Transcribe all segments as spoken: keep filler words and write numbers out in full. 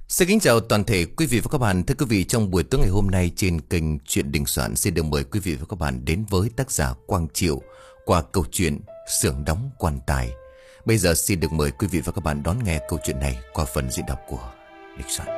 Xin kính chào toàn thể quý vị và các bạn. Thưa quý vị, trong buổi tối ngày hôm nay trên kênh Chuyện Đình Soạn xin được mời quý vị và các bạn đến với tác giả Quang Triệu qua câu chuyện Xưởng Đóng Quan Tài. Bây giờ xin được mời quý vị và các bạn đón nghe câu chuyện này qua phần diễn đọc của Đình Soạn.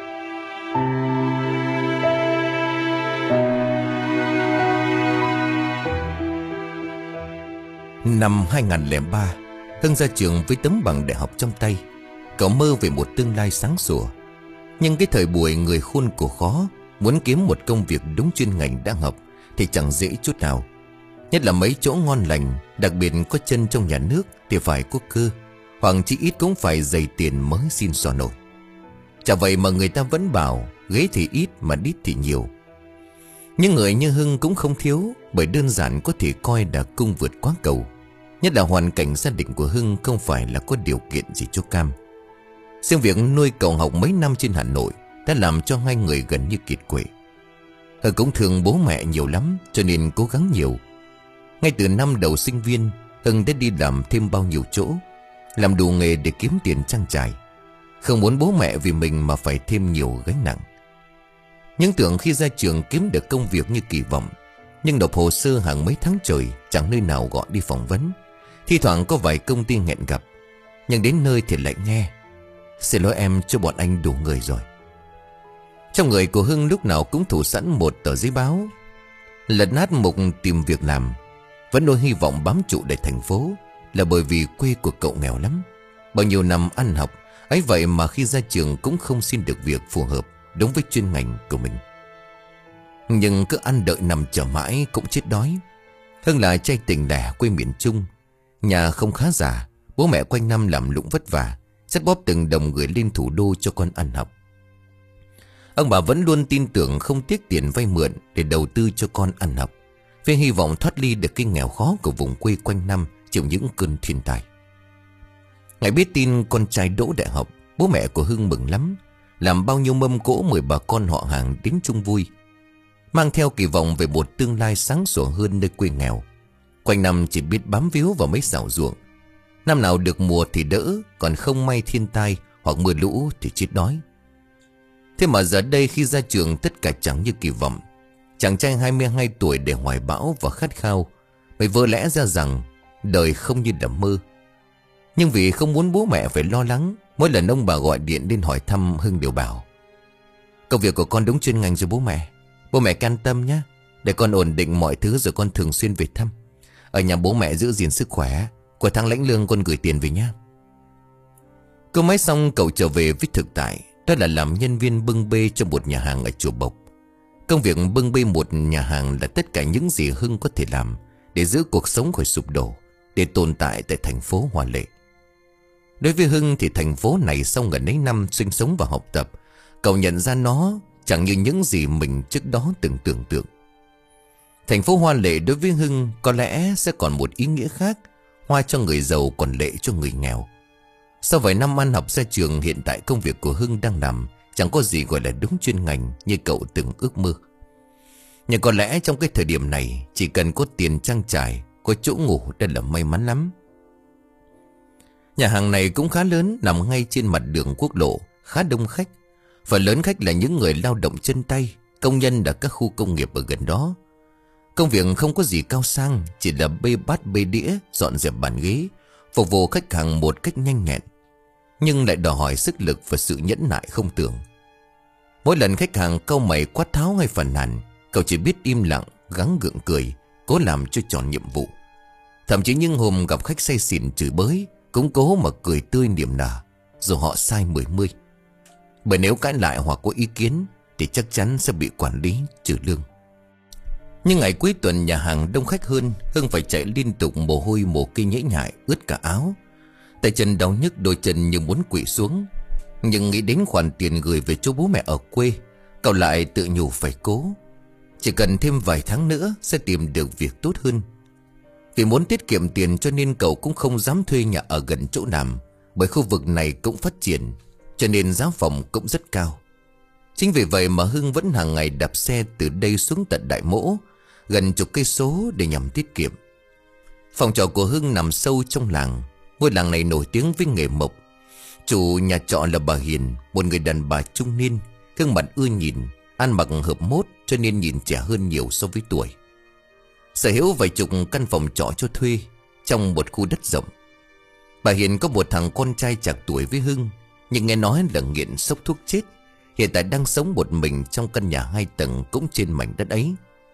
Năm hai không không ba, Hưng ra trường với tấm bằng đại học trong tay. Cậu mơ về một tương lai sáng sủa. Nhưng cái thời buổi người khôn cổ khó, muốn kiếm một công việc đúng chuyên ngành đang học thì chẳng dễ chút nào. Nhất là mấy chỗ ngon lành, đặc biệt có chân trong nhà nước thì phải có cơ, hoặc chỉ ít cũng phải dày tiền mới xin xỏ nổi. Chả vậy mà người ta vẫn bảo ghế thì ít mà đít thì nhiều. Nhưng người như Hưng cũng không thiếu, bởi đơn giản có thể coi là cung vượt quá cầu. Nhất là hoàn cảnh gia đình của Hưng không phải là có điều kiện gì cho cam. Riêng việc nuôi cậu học mấy năm trên Hà Nội đã làm cho hai người gần như kiệt quệ. Hưng cũng thương bố mẹ nhiều lắm, cho nên cố gắng nhiều. Ngay từ năm đầu sinh viên, Hưng đã đi làm thêm bao nhiêu chỗ, làm đủ nghề để kiếm tiền trang trải. Không muốn bố mẹ vì mình mà phải thêm nhiều gánh nặng. Nhưng tưởng khi ra trường kiếm được công việc như kỳ vọng, nhưng nộp hồ sơ hàng mấy tháng trời chẳng nơi nào gọi đi phỏng vấn. Thi thoảng có vài công ty hẹn gặp, nhưng đến nơi thì lại nghe: "Xin lỗi em, cho bọn anh đủ người rồi." Trong người của Hưng lúc nào cũng thủ sẵn một tờ giấy báo. Lật nát mục tìm việc làm. Vẫn nuôi hy vọng bám trụ để thành phố, là bởi vì quê của cậu nghèo lắm. Bao nhiêu năm ăn học ấy vậy mà khi ra trường cũng không xin được việc phù hợp đúng với chuyên ngành của mình. Nhưng cứ ăn đợi nằm chờ mãi cũng chết đói. Hưng là trai tỉnh lẻ quê miền Trung, nhà không khá giả, bố mẹ quanh năm làm lụng vất vả, chắt bóp từng đồng gửi lên thủ đô cho con ăn học. Ông bà vẫn luôn tin tưởng không tiếc tiền vay mượn để đầu tư cho con ăn học, với hy vọng thoát ly được cái nghèo khó của vùng quê quanh năm chịu những cơn thiên tai. Ngày biết tin con trai đỗ đại học, bố mẹ của Hưng mừng lắm, làm bao nhiêu mâm cỗ mời bà con họ hàng đến chung vui, mang theo kỳ vọng về một tương lai sáng sủa hơn nơi quê nghèo. Quanh năm chỉ biết bám víu vào mấy xào ruộng, năm nào được mùa thì đỡ, còn không may thiên tai hoặc mưa lũ thì chết đói. Thế mà giờ đây khi ra trường tất cả chẳng như kỳ vọng. Chàng trai hai mươi hai tuổi để hoài bão và khát khao, mới vỡ lẽ ra rằng đời không như là mơ. Nhưng vì không muốn bố mẹ phải lo lắng, mỗi lần ông bà gọi điện đến hỏi thăm, Hưng đều bảo: "Công việc của con đúng chuyên ngành rồi bố mẹ. Bố mẹ can tâm nhé, để con ổn định mọi thứ rồi con thường xuyên về thăm. Ở nhà bố mẹ giữ gìn sức khỏe, của tháng lãnh lương con gửi tiền về nhé." Câu máy xong cậu trở về với thực tại, đó là làm nhân viên bưng bê cho một nhà hàng ở Chùa Bộc. Công việc bưng bê một nhà hàng là tất cả những gì Hưng có thể làm để giữ cuộc sống khỏi sụp đổ, để tồn tại tại thành phố Hoa Lệ. Đối với Hưng thì thành phố này sau gần ấy năm sinh sống và học tập, cậu nhận ra nó chẳng như những gì mình trước đó từng tưởng tượng. Thành phố Hoa Lệ đối với Hưng có lẽ sẽ còn một ý nghĩa khác: hoa cho người giàu còn lệ cho người nghèo. Sau vài năm ăn học ra trường, hiện tại công việc của Hưng đang làm chẳng có gì gọi là đúng chuyên ngành như cậu từng ước mơ. Nhưng có lẽ trong cái thời điểm này, chỉ cần có tiền trang trải, có chỗ ngủ đã là may mắn lắm. Nhà hàng này cũng khá lớn, nằm ngay trên mặt đường quốc lộ, khá đông khách. Phần lớn khách là những người lao động chân tay, công nhân ở các khu công nghiệp ở gần đó. Công việc không có gì cao sang, chỉ là bê bát bê đĩa, dọn dẹp bàn ghế, phục vụ khách hàng một cách nhanh nhẹn, nhưng lại đòi hỏi sức lực và sự nhẫn nại không tưởng. Mỗi lần khách hàng cau mày quát tháo hay phàn nàn, cậu chỉ biết im lặng, gắng gượng cười, cố làm cho tròn nhiệm vụ. Thậm chí những hôm gặp khách say xỉn chửi bới, cũng cố mà cười tươi niềm nở, dù họ sai mười mươi. Bởi nếu cãi lại hoặc có ý kiến thì chắc chắn sẽ bị quản lý trừ lương. Nhưng ngày cuối tuần nhà hàng đông khách hơn, Hưng phải chạy liên tục, mồ hôi mồ kê nhễ nhại, ướt cả áo. Tay chân đau nhức, đôi chân như muốn quỵ xuống. Nhưng nghĩ đến khoản tiền gửi về chỗ bố mẹ ở quê, cậu lại tự nhủ phải cố. Chỉ cần thêm vài tháng nữa sẽ tìm được việc tốt hơn. Vì muốn tiết kiệm tiền cho nên cậu cũng không dám thuê nhà ở gần chỗ làm, bởi khu vực này cũng phát triển, cho nên giá phòng cũng rất cao. Chính vì vậy mà Hưng vẫn hàng ngày đạp xe từ đây xuống tận Đại Mỗ, gần chục cây số để nhằm tiết kiệm. Phòng trọ của Hưng nằm sâu trong làng. Ngôi làng này nổi tiếng với nghề mộc. Chủ nhà trọ là bà Hiền, một người đàn bà trung niên, gương mặt ưa nhìn, ăn mặc hợp mốt cho nên nhìn trẻ hơn nhiều so với tuổi. Sở hữu vài chục căn phòng trọ cho thuê trong một khu đất rộng. Bà Hiền có một thằng con trai chạc tuổi với Hưng, nhưng nghe nói là nghiện sốc thuốc chết. Hiện tại đang sống một mình trong căn nhà hai tầng cũng trên mảnh đất ấy.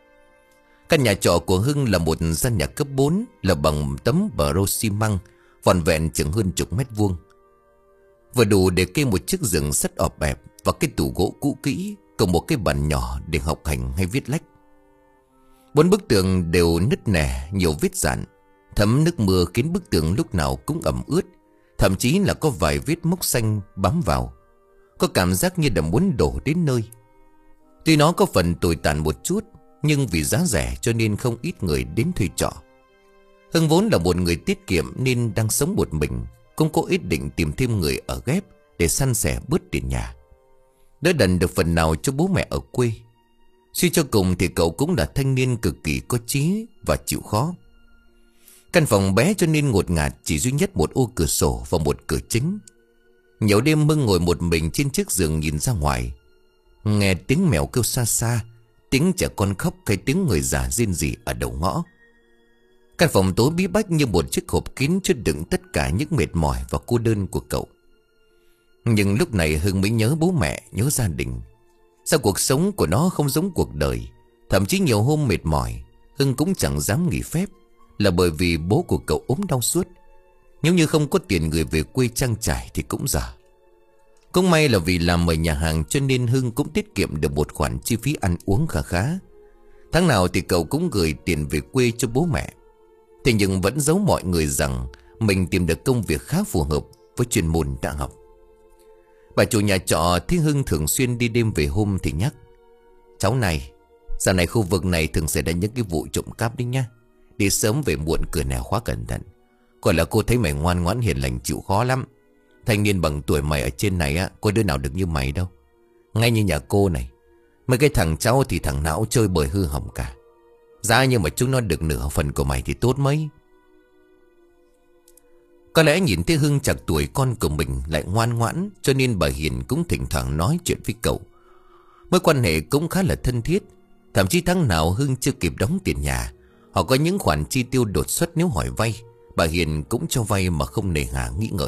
Căn nhà trọ của Hưng là một gian nhà cấp bốn, là bằng tấm bờ rô xi măng, vòn vẹn chừng hơn chục mét vuông. Vừa đủ để kê một chiếc giường sắt ọp ẹp và cái tủ gỗ cũ kỹ, cùng một cái bàn nhỏ để học hành hay viết lách. Bốn bức tường đều nứt nẻ, nhiều vết dạn. Thấm nước mưa khiến bức tường lúc nào cũng ẩm ướt, thậm chí là có vài vết mốc xanh bám vào. Có cảm giác như đã muốn đổ đến nơi. Tuy nó có phần tồi tàn một chút, nhưng vì giá rẻ cho nên không ít người đến thuê trọ. Hưng vốn là một người tiết kiệm nên đang sống một mình, cũng có ý định tìm thêm người ở ghép để san sẻ bớt tiền nhà, đỡ đần được phần nào cho bố mẹ ở quê. Suy cho cùng thì cậu cũng là thanh niên cực kỳ có chí và chịu khó. Căn phòng bé cho nên ngột ngạt, chỉ duy nhất một ô cửa sổ và một cửa chính. Nhiều đêm Hưng ngồi một mình trên chiếc giường nhìn ra ngoài, nghe tiếng mèo kêu xa xa, tiếng trẻ con khóc hay tiếng người già rên rỉ ở đầu ngõ. Căn phòng tối bí bách như một chiếc hộp kín chứa đựng tất cả những mệt mỏi và cô đơn của cậu. Nhưng lúc này Hưng mới nhớ bố mẹ, nhớ gia đình. Sao cuộc sống của nó không giống cuộc đời. Thậm chí nhiều hôm mệt mỏi Hưng cũng chẳng dám nghỉ phép, là bởi vì bố của cậu ốm đau suốt. Nếu như không có tiền gửi về quê trang trải thì cũng dở. Cũng may là vì làm ở nhà hàng cho nên Hưng cũng tiết kiệm được một khoản chi phí ăn uống khá khá. Tháng nào thì cậu cũng gửi tiền về quê cho bố mẹ. Thế nhưng vẫn giấu mọi người rằng mình tìm được công việc khá phù hợp với chuyên môn đã học. Bà chủ nhà trọ thấy Hưng thường xuyên đi đêm về hôm thì nhắc: "Cháu này, dạo này khu vực này thường xảy ra những cái vụ trộm cắp đấy nhá. Đi sớm về muộn cửa nẻo khóa cẩn thận. Còn là cô thấy mày ngoan ngoãn hiền lành chịu khó lắm. Thanh niên bằng tuổi mày ở trên này á, có đứa nào được như mày đâu. Ngay như nhà cô này, mấy cái thằng cháu thì thằng não chơi bời hư hỏng cả. Giá nhưng mà chúng nó được nửa phần của mày thì tốt mấy." Có lẽ nhìn thấy Hưng chạc tuổi con của mình lại ngoan ngoãn, cho nên bà Hiền cũng thỉnh thoảng nói chuyện với cậu. Mối quan hệ cũng khá là thân thiết. Thậm chí tháng nào Hưng chưa kịp đóng tiền nhà, hoặc có những khoản chi tiêu đột xuất nếu hỏi vay, bà Hiền cũng cho vay mà không nề hà nghĩ ngợi.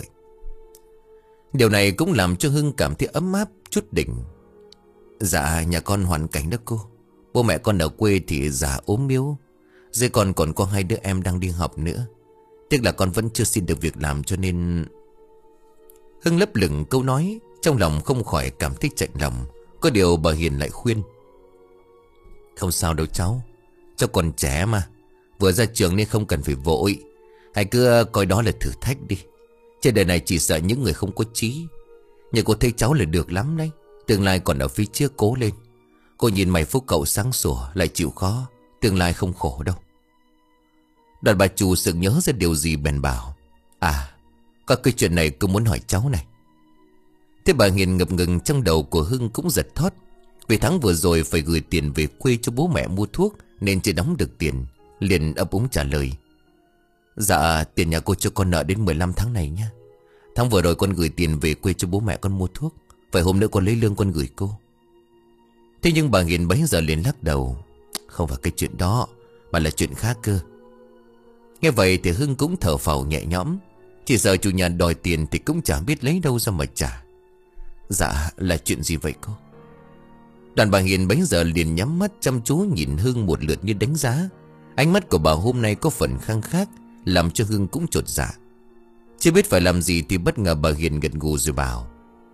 Điều này cũng làm cho Hưng cảm thấy ấm áp chút đỉnh. "Dạ nhà con hoàn cảnh đó cô. Bố mẹ con ở quê thì già ốm yếu, dưới con còn có hai đứa em đang đi học nữa. Tiếc là con vẫn chưa xin được việc làm cho nên..." Hưng lấp lửng câu nói, trong lòng không khỏi cảm thấy chạnh lòng. Có điều bà Hiền lại khuyên: "Không sao đâu cháu, cháu còn trẻ mà, vừa ra trường nên không cần phải vội. Hãy cứ coi đó là thử thách đi. Trên đời này chỉ sợ những người không có chí. Nhưng cô thấy cháu là được lắm đấy. Tương lai còn ở phía trước, cố lên. Cô nhìn mày phúc cậu sáng sủa lại chịu khó, tương lai không khổ đâu." Đoàn bà chủ sực nhớ ra điều gì bèn bảo: "À, có cái chuyện này cô muốn hỏi cháu này." Thế bà Hiền ngập ngừng, trong đầu của Hưng cũng giật thót. Vì tháng vừa rồi phải gửi tiền về quê cho bố mẹ mua thuốc nên chưa đóng được tiền. Liền ấp úng trả lời: "Dạ tiền nhà cô cho con nợ đến mười lăm tháng này nhé. Tháng vừa rồi con gửi tiền về quê cho bố mẹ con mua thuốc, phải hôm nữa con lấy lương con gửi cô." Thế nhưng bà Hiền bấy giờ liền lắc đầu: "Không phải cái chuyện đó, mà là chuyện khác cơ." Nghe vậy thì Hưng cũng thở phào nhẹ nhõm. Chỉ sợ chủ nhà đòi tiền thì cũng chẳng biết lấy đâu ra mà trả. "Dạ là chuyện gì vậy cô?" Đoàn bà Hiền bấy giờ liền nhắm mắt chăm chú nhìn Hưng một lượt như đánh giá. Ánh mắt của bà hôm nay có phần khăng khác, làm cho Hưng cũng chột dạ. Chưa biết phải làm gì thì bất ngờ bà Hiền gật gù rồi bảo: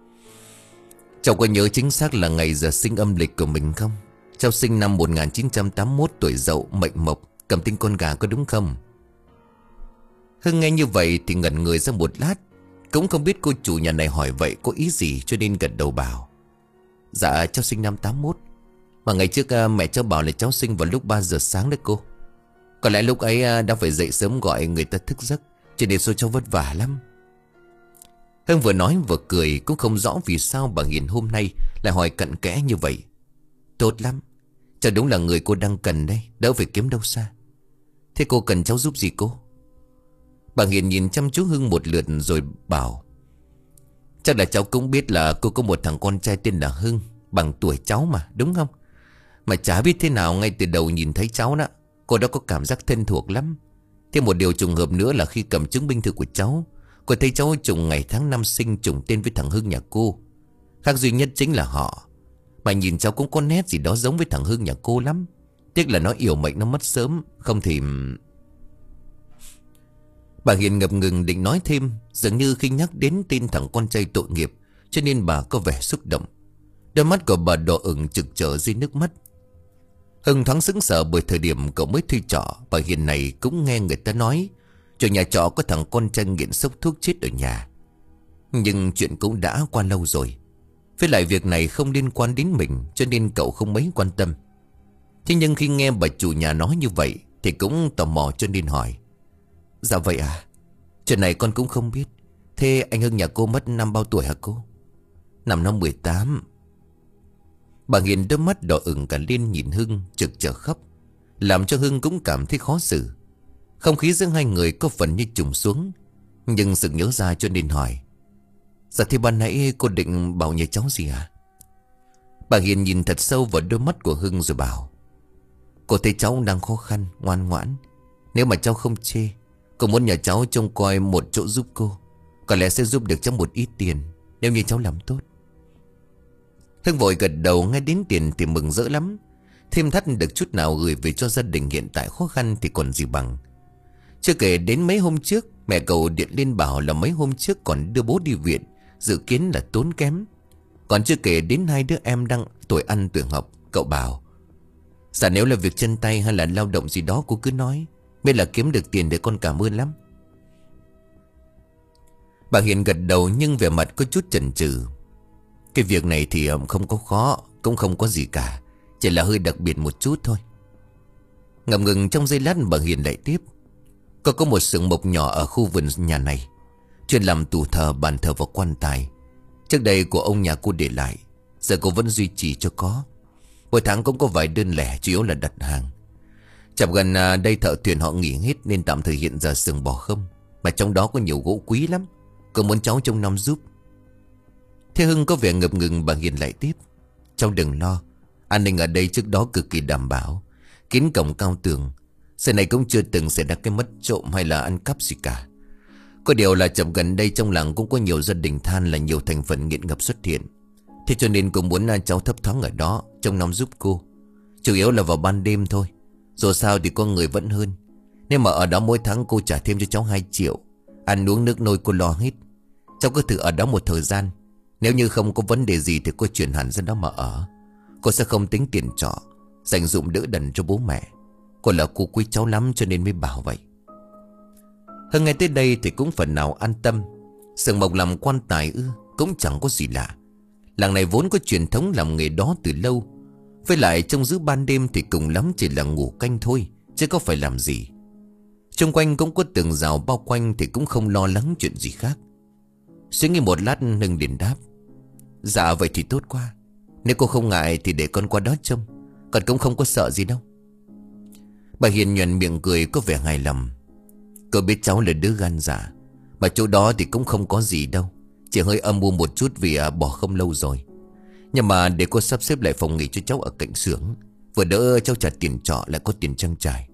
"Cháu có nhớ chính xác là ngày giờ sinh âm lịch của mình không? Cháu sinh năm một nghìn chín trăm tám mươi mốt, tuổi Dậu, mệnh Mộc, cầm tinh con gà, có đúng không?" Hưng nghe như vậy thì ngẩn người ra một lát, cũng không biết cô chủ nhà này hỏi vậy có ý gì, cho nên gật đầu bảo: "Dạ cháu sinh năm tám mốt. Mà ngày trước mẹ cháu bảo là cháu sinh vào lúc ba giờ sáng đấy cô. Có lẽ lúc ấy đã phải dậy sớm gọi người ta thức giấc, cho nên số cháu vất vả lắm." Hưng vừa nói vừa cười, cũng không rõ vì sao bà Hiền hôm nay lại hỏi cặn kẽ như vậy. "Tốt lắm, cháu đúng là người cô đang cần đấy, đỡ phải kiếm đâu xa. Thế cô cần cháu giúp gì cô?" Bà Hiền nhìn chăm chú Hưng một lượt rồi bảo: Chắc là cháu cũng biết là cô có một thằng con trai tên là Hưng, bằng tuổi cháu mà, đúng không? Mà chả biết thế nào ngay từ đầu nhìn thấy cháu đó, cô đã có cảm giác thân thuộc lắm. Thêm một điều trùng hợp nữa là khi cầm chứng minh thư của cháu, cô thấy cháu trùng ngày tháng năm sinh trùng tên với thằng Hưng nhà cô. Khác duy nhất chính là họ. Mà nhìn cháu cũng có nét gì đó giống với thằng Hưng nhà cô lắm. Tiếc là nó yểu mệnh, nó mất sớm. Không thì... Bà Hiền ngập ngừng định nói thêm, dường như khi nhắc đến tên thằng con trai tội nghiệp, cho nên bà có vẻ xúc động. Đôi mắt của bà đỏ ửng trực trở dưới nước mắt. Hưng thoáng sững sờ bởi thời điểm cậu mới thuê trọ. Bà Hiền này cũng nghe người ta nói chủ nhà trọ có thằng con trai nghiện sốc thuốc chết ở nhà. Nhưng chuyện cũng đã qua lâu rồi. Với lại việc này không liên quan đến mình, cho nên cậu không mấy quan tâm. Thế nhưng khi nghe bà chủ nhà nói như vậy thì cũng tò mò cho nên hỏi. Dạ vậy à? Chuyện này con cũng không biết. Thế anh Hưng nhà cô mất năm bao tuổi hả cô? Năm năm mười tám. Bà Hiền đôi mắt đỏ ửng cả lên nhìn Hưng trực trở khóc, làm cho Hưng cũng cảm thấy khó xử. Không khí giữa hai người có phần như trùng xuống. Nhưng sực nhớ ra cho nên hỏi. Dạ thì ban nãy cô định bảo nhờ cháu gì à? Bà Hiền nhìn thật sâu vào đôi mắt của Hưng rồi bảo. Cô thấy cháu đang khó khăn, ngoan ngoãn. Nếu mà cháu không chê, cô muốn nhờ cháu trông coi một chỗ giúp cô. Có lẽ sẽ giúp được cháu một ít tiền, nếu như cháu làm tốt. Hưng vội gật đầu, nghe đến tiền thì mừng rỡ lắm. Thêm thắt được chút nào gửi về cho gia đình hiện tại khó khăn thì còn gì bằng. Chưa kể đến mấy hôm trước mẹ cậu điện lên bảo là mấy hôm trước còn đưa bố đi viện, dự kiến là tốn kém. Còn chưa kể đến hai đứa em đang tuổi ăn tuổi học. Cậu bảo dạ nếu là việc chân tay hay là lao động gì đó cô cứ nói, biết là kiếm được tiền để con cảm ơn lắm. Bà Hiền gật đầu nhưng vẻ mặt có chút chần chừ. Cái việc này thì không có khó, cũng không có gì cả, chỉ là hơi đặc biệt một chút thôi. Ngập ngừng trong giây lát bà Hiền lại tiếp. Có có một xưởng mộc nhỏ ở khu vườn nhà này, chuyên làm tủ thờ, bàn thờ và quan tài. Trước đây của ông nhà cô để lại, giờ cô vẫn duy trì cho có. Mỗi tháng cũng có vài đơn lẻ, chủ yếu là đặt hàng. Chập gần đây thợ thuyền họ nghỉ hết nên tạm thời hiện giờ xưởng bỏ không. Mà trong đó có nhiều gỗ quý lắm, cô muốn cháu trông nom giúp. Thế Hưng có vẻ ngập ngừng. Bà Hiền lại tiếp. Cháu đừng lo, an ninh ở đây trước đó cực kỳ đảm bảo, kín cổng cao tường. Xưa này cũng chưa từng xảy ra cái mất trộm hay là ăn cắp gì cả. Có điều là chậm gần đây trong làng cũng có nhiều gia đình than là nhiều thành phần nghiện ngập xuất hiện. Thế cho nên cô muốn cháu thấp thoáng ở đó trông nom giúp cô. Chủ yếu là vào ban đêm thôi, dù sao thì có người vẫn hơn. Nếu mà ở đó mỗi tháng cô trả thêm cho cháu hai triệu, ăn uống nước nôi cô lo hết. Cháu cứ thử ở đó một thời gian, nếu như không có vấn đề gì thì cô chuyển hẳn ra đó mà ở. Cô sẽ không tính tiền trọ, dành dụm đỡ đần cho bố mẹ. Cô là cô quý cháu lắm cho nên mới bảo vậy. Hưng nghe tới đây thì cũng phần nào an tâm. Xưởng mộc làm quan tài ư? Cũng chẳng có gì lạ. Làng này vốn có truyền thống làm nghề đó từ lâu. Với lại trông giữ ban đêm thì cùng lắm chỉ là ngủ canh thôi, chứ có phải làm gì. Xung quanh cũng có tường rào bao quanh thì cũng không lo lắng chuyện gì khác. Suy nghĩ một lát Hưng liền đáp. Dạ vậy thì tốt quá. Nếu cô không ngại thì để con qua đó trông, con cũng không có sợ gì đâu. Bà Hiền nhoẻn miệng cười có vẻ hài lòng. Cô biết cháu là đứa gan dạ, mà chỗ đó thì cũng không có gì đâu, chỉ hơi âm u một chút vì à, bỏ không lâu rồi. Nhưng mà để cô sắp xếp lại phòng nghỉ cho cháu ở cạnh xưởng, vừa đỡ cháu trả tiền trọ lại có tiền trang trải.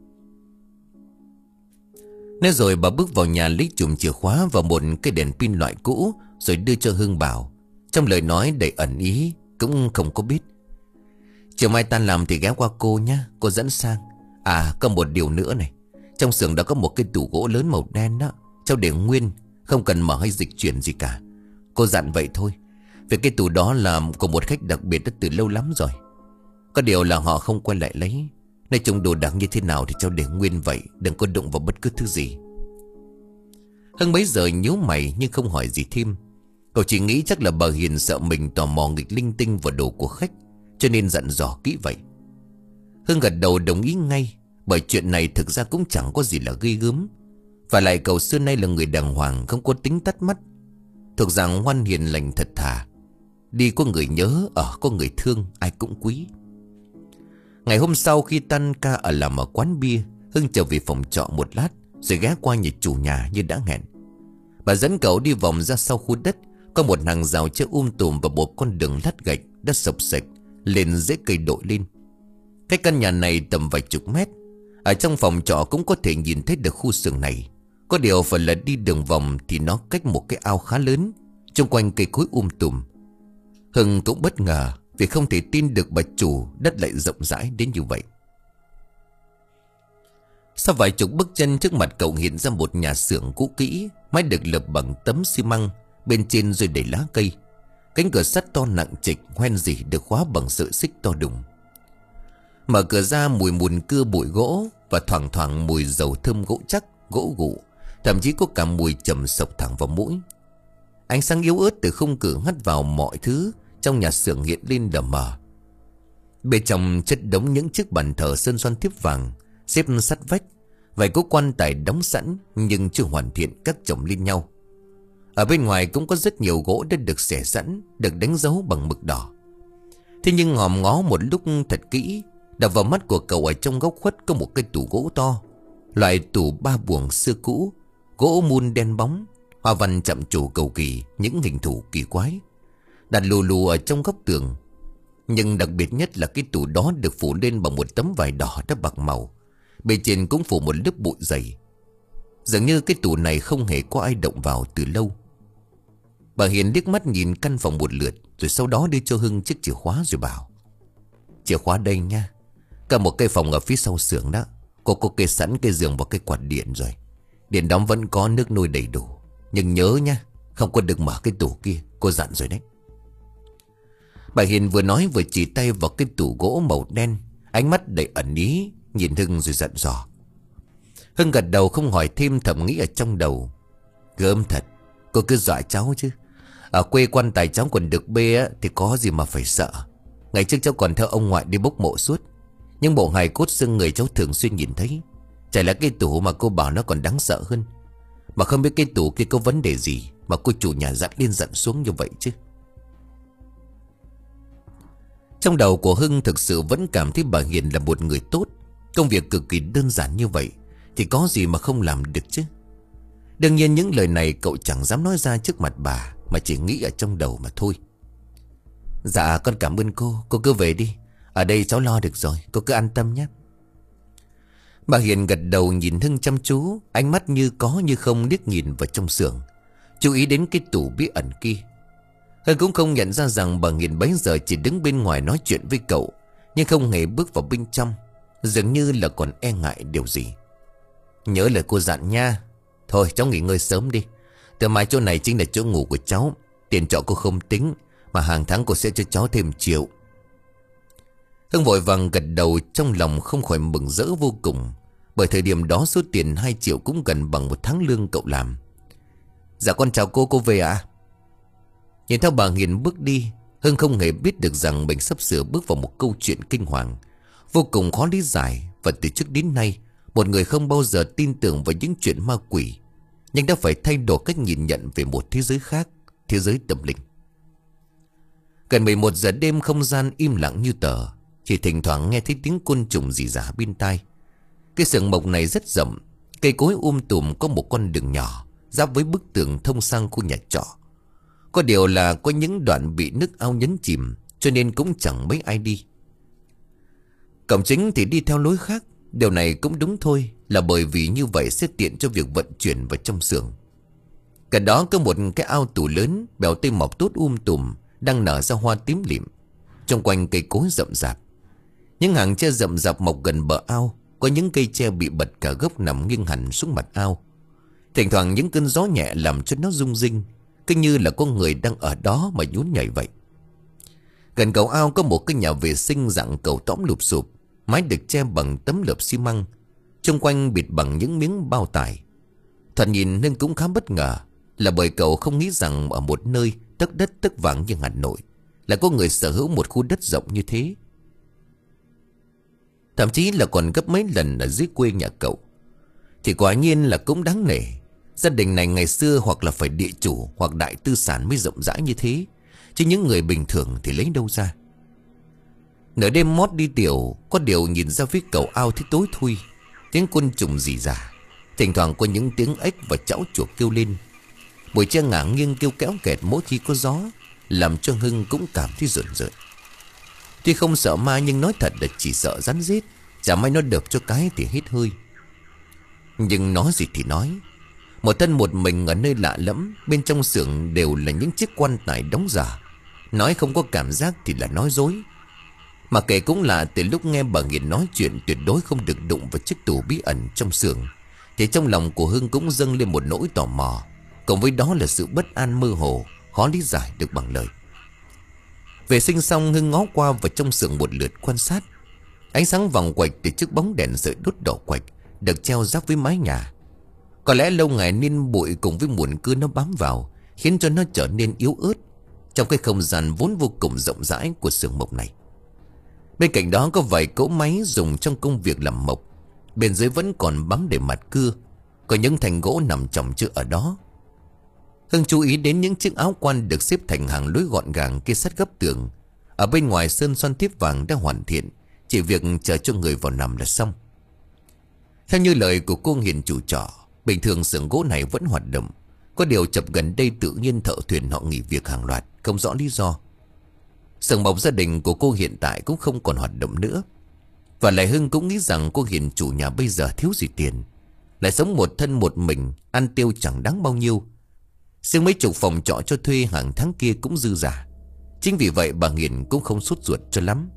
Nói rồi bà bước vào nhà lấy chùm chìa khóa và một cái đèn pin loại cũ, rồi đưa cho Hưng bảo. Trong lời nói đầy ẩn ý, cũng không có biết. Chiều mai tan làm thì ghé qua cô nhé, cô dẫn sang. À có một điều nữa này, trong xưởng đó có một cái tủ gỗ lớn màu đen đó, cháu để nguyên, không cần mở hay dịch chuyển gì cả. Cô dặn vậy thôi, vì cái tủ đó là của một khách đặc biệt đã từ lâu lắm rồi. Có điều là họ không quay lại lấy. Nói chung đồ đạc như thế nào thì cháu để nguyên vậy, đừng có đụng vào bất cứ thứ gì. Hưng bấy giờ nhíu mày nhưng không hỏi gì thêm. Cậu chỉ nghĩ chắc là bà Hiền sợ mình tò mò nghịch linh tinh vào đồ của khách, cho nên dặn dò kỹ vậy. Hưng gật đầu đồng ý ngay, bởi chuyện này thực ra cũng chẳng có gì là ghê gớm. Và lại cậu xưa nay là người đàng hoàng, không có tính tắt mắt, thuộc dạng ngoan hiền lành thật thà. Đi có người nhớ, ở có người thương, ai cũng quý. Ngày hôm sau khi tan ca ở làm ở quán bia, Hưng trở về phòng trọ một lát, rồi ghé qua nhà chủ nhà như đã hẹn. Bà dẫn cậu đi vòng ra sau khu đất, Có một hàng rào chứa um tùm và một con đường lát gạch đã sập sạch lên dễ cây đội lên. Cái căn nhà này tầm vài chục mét. Ở trong phòng trọ cũng có thể nhìn thấy được khu xưởng này. Có điều phải là đi đường vòng thì nó cách một cái ao khá lớn, xung quanh cây cối um tùm. Hưng cũng bất ngờ vì không thể tin được bà chủ đất lại rộng rãi đến như vậy. Sau vài chục bước chân, trước mặt cậu hiện ra một nhà xưởng cũ kỹ, mái được lợp bằng tấm xi măng, bên trên rồi đầy lá cây. Cánh cửa sắt to nặng trịch hoen rỉ được khóa bằng sợi xích to đùng. Mở cửa ra, mùi mùn cưa bụi gỗ và thoảng thoảng mùi dầu thơm gỗ chắc, gỗ gụ, thậm chí có cả mùi trầm sộc thẳng vào mũi. Ánh sáng yếu ớt từ khung cửa hắt vào mọi thứ trong nhà xưởng hiện lên đờ mờ. Bên trong chất đống những chiếc bàn thờ sơn son thiếp vàng xếp sát vách, vài cỗ quan tài đóng sẵn nhưng chưa hoàn thiện các chồng lên nhau. Ở bên ngoài cũng có rất nhiều gỗ đã được xẻ sẵn, được đánh dấu bằng mực đỏ. Thế nhưng ngòm ngó một lúc thật kỹ, đập vào mắt của cậu ở trong góc khuất có một cái tủ gỗ to, loại tủ ba buồng xưa cũ, gỗ mun đen bóng, hoa văn chạm trổ cầu kỳ, những hình thù kỳ quái đặt lù lù ở trong góc tường. Nhưng đặc biệt nhất là cái tủ đó được phủ lên bằng một tấm vải đỏ đã bạc màu, bên trên cũng phủ một lớp bụi dày. Dường như cái tủ này không hề có ai động vào từ lâu. Bà Hiền liếc mắt nhìn căn phòng một lượt, rồi sau đó đưa cho Hưng chiếc chìa khóa rồi bảo: "Chìa khóa đây nha. Cả một cây phòng ở phía sau xưởng đó. Cô có kê sẵn cây giường và cây quạt điện rồi. Điện đóm vẫn có, nước nôi đầy đủ. Nhưng nhớ nha, không có được mở cái tủ kia, cô dặn rồi đấy." Bà Hiền vừa nói vừa chỉ tay vào cái tủ gỗ màu đen, ánh mắt đầy ẩn ý nhìn Hưng rồi dặn dò. Hưng gật đầu không hỏi thêm, thầm nghĩ ở trong đầu: "Gớm thật, cô cứ dọa cháu chứ. Ở quê quan tài cháu còn được bê á, thì có gì mà phải sợ. Ngày trước cháu còn theo ông ngoại đi bốc mộ suốt. Nhưng bộ hài cốt xương người cháu thường xuyên nhìn thấy. Chả là cái tủ mà cô bảo nó còn đáng sợ hơn. Mà không biết cái tủ kia có vấn đề gì mà cô chủ nhà dặn lên dặn xuống như vậy chứ." Trong đầu của Hưng thực sự vẫn cảm thấy bà Hiền là một người tốt. Công việc cực kỳ đơn giản như vậy thì có gì mà không làm được chứ. Đương nhiên những lời này cậu chẳng dám nói ra trước mặt bà, mà chỉ nghĩ ở trong đầu mà thôi. "Dạ con cảm ơn cô, cô cứ về đi. Ở đây cháu lo được rồi, cô cứ an tâm nhé." Bà Hiền gật đầu nhìn Hưng chăm chú, ánh mắt như có như không liếc nhìn vào trong xưởng, chú ý đến cái tủ bí ẩn kia. Hưng cũng không nhận ra rằng bà Hiền bấy giờ chỉ đứng bên ngoài nói chuyện với cậu, nhưng không hề bước vào bên trong, dường như là còn e ngại điều gì. "Nhớ lời cô dặn nha. Thôi cháu nghỉ ngơi sớm đi. Từ mai chỗ này chính là chỗ ngủ của cháu. Tiền trọ cô không tính, mà hàng tháng cô sẽ cho cháu thêm triệu." Hưng vội vàng gật đầu, trong lòng không khỏi mừng rỡ vô cùng. Bởi thời điểm đó số tiền hai triệu cũng gần bằng một tháng lương cậu làm. "Dạ con chào cô, cô về ạ." À? Nhìn theo bà Hiền bước đi, Hưng không hề biết được rằng mình sắp sửa bước vào một câu chuyện kinh hoàng, vô cùng khó lý giải. Và từ trước đến nay, một người không bao giờ tin tưởng vào những chuyện ma quỷ, nhưng đã phải thay đổi cách nhìn nhận về một thế giới khác, thế giới tâm linh. Gần mười một giờ đêm, không gian im lặng như tờ, chỉ thỉnh thoảng nghe thấy tiếng côn trùng rỉ rả bên tai. Cái xưởng mộc này rất rộng, cây cối um tùm, có một con đường nhỏ giáp với bức tường thông sang khu nhà trọ. Có điều là có những đoạn bị nước ao nhấn chìm, cho nên cũng chẳng mấy ai đi. Cổng chính thì đi theo lối khác. Điều này cũng đúng thôi, là bởi vì như vậy sẽ tiện cho việc vận chuyển vào trong xưởng. Gần đó có một cái ao tù lớn, bèo tây mọc tốt um tùm, đang nở ra hoa tím lịm. Trong quanh cây cối rậm rạp, những hàng tre rậm rạp mọc gần bờ ao. Có những cây tre bị bật cả gốc nằm nghiêng hẳn xuống mặt ao. Thỉnh thoảng những cơn gió nhẹ làm cho nó rung rinh, cứ như là có người đang ở đó mà nhún nhảy vậy. Gần cầu ao có một cái nhà vệ sinh dạng cầu tõm lụp xụp, mái được che bằng tấm lợp xi măng, xung quanh bịt bằng những miếng bao tải. Thoạt nhìn nên cũng khá bất ngờ, là bởi cậu không nghĩ rằng ở một nơi tấc đất tấc vàng như Hà Nội lại có người sở hữu một khu đất rộng như thế. Thậm chí là còn gấp mấy lần ở dưới quê nhà cậu. Thì quả nhiên là cũng đáng nể. Gia đình này ngày xưa hoặc là phải địa chủ hoặc đại tư sản mới rộng rãi như thế, chứ những người bình thường thì lấy đâu ra. Nửa đêm mót đi tiểu, có điều nhìn ra phía cầu ao thì tối thui. Tiếng côn trùng rỉ rả, thỉnh thoảng có những tiếng ếch và chảo chuột kêu lên. Bụi tre ngả nghiêng kêu kéo kẹt mỗi khi có gió, làm cho Hưng cũng cảm thấy rợn rợn. Tuy không sợ ma nhưng nói thật là chỉ sợ rắn rết. Chả may nó đập cho cái thì hết hơi. Nhưng nói gì thì nói, một thân một mình ở nơi lạ lẫm, bên trong xưởng đều là những chiếc quan tài đóng giả. Nói không có cảm giác thì là nói dối. Mà kể cũng là từ lúc nghe bà Nghiền nói chuyện tuyệt đối không được đụng vào chiếc tủ bí ẩn trong xưởng, thì trong lòng của Hưng cũng dâng lên một nỗi tò mò, cộng với đó là sự bất an mơ hồ, khó lý giải được bằng lời. Vệ sinh xong, Hưng ngó qua vào trong xưởng một lượt quan sát. Ánh sáng vòng quạch từ chiếc bóng đèn sợi đốt đỏ quạch được treo giáp với mái nhà. Có lẽ lâu ngày nên bụi cùng với mùn cưa nó bám vào, khiến cho nó trở nên yếu ớt trong cái không gian vốn vô cùng rộng rãi của xưởng mộc này. Bên cạnh đó có vài cỗ máy dùng trong công việc làm mộc. Bên dưới vẫn còn bám để mặt cưa, có những thành gỗ nằm chồng chữ ở đó. Hưng chú ý đến những chiếc áo quan được xếp thành hàng lối gọn gàng kê sát gấp tường. Ở bên ngoài sơn son thiếp vàng đã hoàn thiện, chỉ việc chờ cho người vào nằm là xong. Theo như lời của cô Hiền chủ trọ, bình thường xưởng gỗ này vẫn hoạt động. Có điều chập gần đây tự nhiên thợ thuyền họ nghỉ việc hàng loạt, không rõ lý do. Xưởng mộc gia đình của cô hiện tại cũng không còn hoạt động nữa. Và lại Hưng cũng nghĩ rằng cô Hiền chủ nhà bây giờ thiếu gì tiền, lại sống một thân một mình, ăn tiêu chẳng đáng bao nhiêu. Riêng mấy chục phòng trọ cho thuê hàng tháng kia cũng dư giả. Chính vì vậy bà Hiền cũng không sốt ruột cho lắm.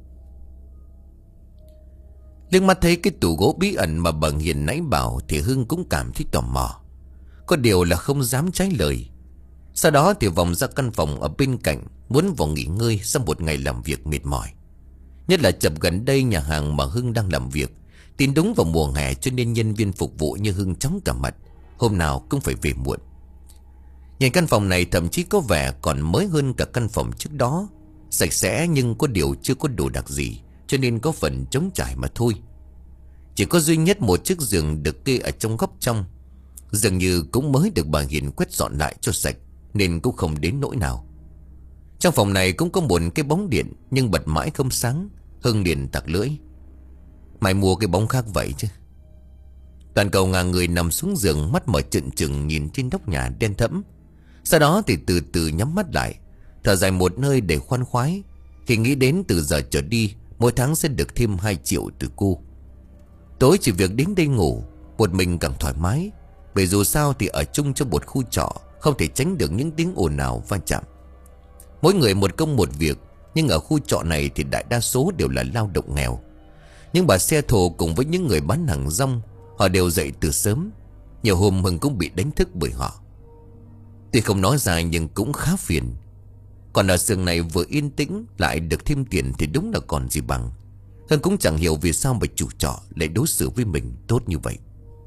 Liếc mắt thấy cái tủ gỗ bí ẩn mà bà Hiền nãy bảo thì Hưng cũng cảm thấy tò mò. Có điều là không dám trái lời. Sau đó thì vòng ra căn phòng ở bên cạnh, muốn vào nghỉ ngơi sau một ngày làm việc mệt mỏi. Nhất là chập gần đây nhà hàng mà Hưng đang làm việc tin đúng vào mùa hè, cho nên nhân viên phục vụ như Hưng chóng cả mặt, hôm nào cũng phải về muộn. Nhìn căn phòng này thậm chí có vẻ còn mới hơn cả căn phòng trước đó. Sạch sẽ nhưng có điều chưa có đồ đặc gì, cho nên có phần trống trải mà thôi. Chỉ có duy nhất một chiếc giường được kê ở trong góc trong. Dường như cũng mới được bà Hiền quét dọn lại cho sạch, nên cũng không đến nỗi nào. Trong phòng này cũng có một cái bóng điện, nhưng bật mãi không sáng. Hưng liền tặc lưỡi: "Mày mua cái bóng khác vậy chứ?" Toàn cầu ngả người nằm xuống giường, mắt mở trợn trừng nhìn trên nóc nhà đen thẫm. Sau đó thì từ từ nhắm mắt lại, thở dài một hơi để khoan khoái, khi nghĩ đến từ giờ trở đi mỗi tháng sẽ được thêm hai triệu từ cô. Tối chỉ việc đến đây ngủ một mình càng thoải mái, bởi dù sao thì ở chung trong một khu trọ không thể tránh được những tiếng ồn ào va chạm. Mỗi người một công một việc, nhưng ở khu trọ này thì đại đa số đều là lao động nghèo. Những bà xe thồ cùng với những người bán hàng rong, họ đều dậy từ sớm. Nhiều hôm Hưng cũng bị đánh thức bởi họ. Tuy không nói ra nhưng cũng khá phiền. Còn ở xưởng này vừa yên tĩnh lại được thêm tiền thì đúng là còn gì bằng. Hưng cũng chẳng hiểu vì sao mà chủ trọ lại đối xử với mình tốt như vậy.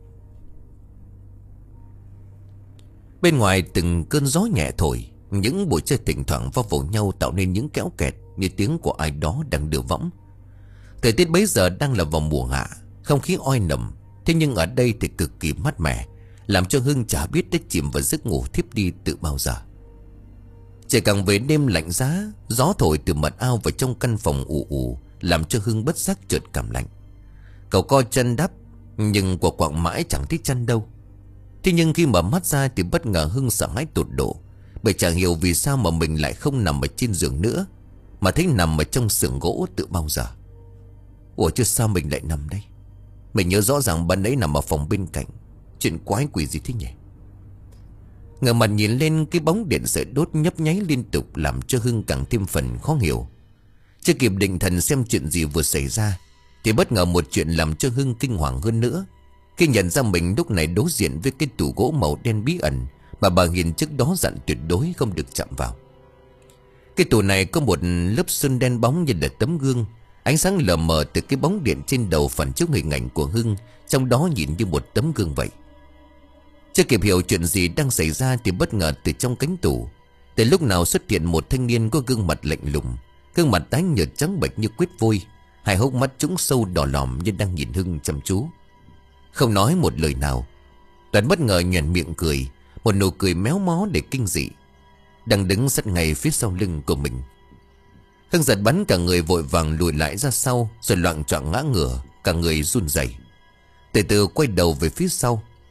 Bên ngoài từng cơn gió nhẹ thổi, những bụi tre thỉnh thoảng va vào nhau tạo nên những kéo kẹt như tiếng của ai đó đang đưa võng. Thời tiết bấy giờ đang là vào mùa hạ, không khí oi nồng, thế nhưng ở đây thì cực kỳ mát mẻ, làm cho Hưng chả biết đã chìm vào giấc ngủ thiếp đi từ bao giờ. Trời càng về đêm lạnh giá, gió thổi từ mật ao vào trong căn phòng ù ù, làm cho Hưng bất giác chợt cảm lạnh. Cậu co chân đắp, nhưng quả quạng mãi chẳng thấy chân đâu. Thế nhưng khi mở mắt ra thì bất ngờ Hưng sợ hãi tột độ, bởi chẳng hiểu vì sao mà mình lại không nằm ở trên giường nữa, mà thấy nằm ở trong xưởng gỗ từ bao giờ. Ủa chứ sao mình lại nằm đây? Mình nhớ rõ ràng ban nãy nằm ở phòng bên cạnh. Chuyện quái quỷ gì thế nhỉ? Ngờ mặt nhìn lên cái bóng điện sợi đốt nhấp nháy liên tục, làm cho Hưng càng thêm phần khó hiểu. Chưa kịp định thần xem chuyện gì vừa xảy ra thì bất ngờ một chuyện làm cho Hưng kinh hoàng hơn nữa, khi nhận ra mình lúc này đối diện với cái tủ gỗ màu đen bí ẩn mà bà Hiền trước đó dặn tuyệt đối không được chạm vào. Cái tủ này có một lớp sơn đen bóng như là tấm gương. Ánh sáng lờ mờ từ cái bóng điện trên đầu phản chiếu hình ảnh của Hưng, trong đó nhìn như một tấm gương vậy. Chưa kịp hiểu chuyện gì đang xảy ra thì bất ngờ từ trong cánh tủ, từ lúc nào xuất hiện một thanh niên có gương mặt lạnh lùng, gương mặt tái nhợt trắng bệch như quyết vôi, hai hốc mắt trũng sâu đỏ lòm như đang nhìn Hưng chăm chú. Không nói một lời nào, Toàn bất ngờ nhoẻn miệng cười, một nụ cười méo mó để kinh dị, đang đứng sát ngay phía sau lưng của mình. Hưng giật bắn cả người, vội vàng lùi lại ra sau, rồi loạng choạng ngã ngửa, cả người run rẩy. Từ từ quay đầu về phía sau. Thế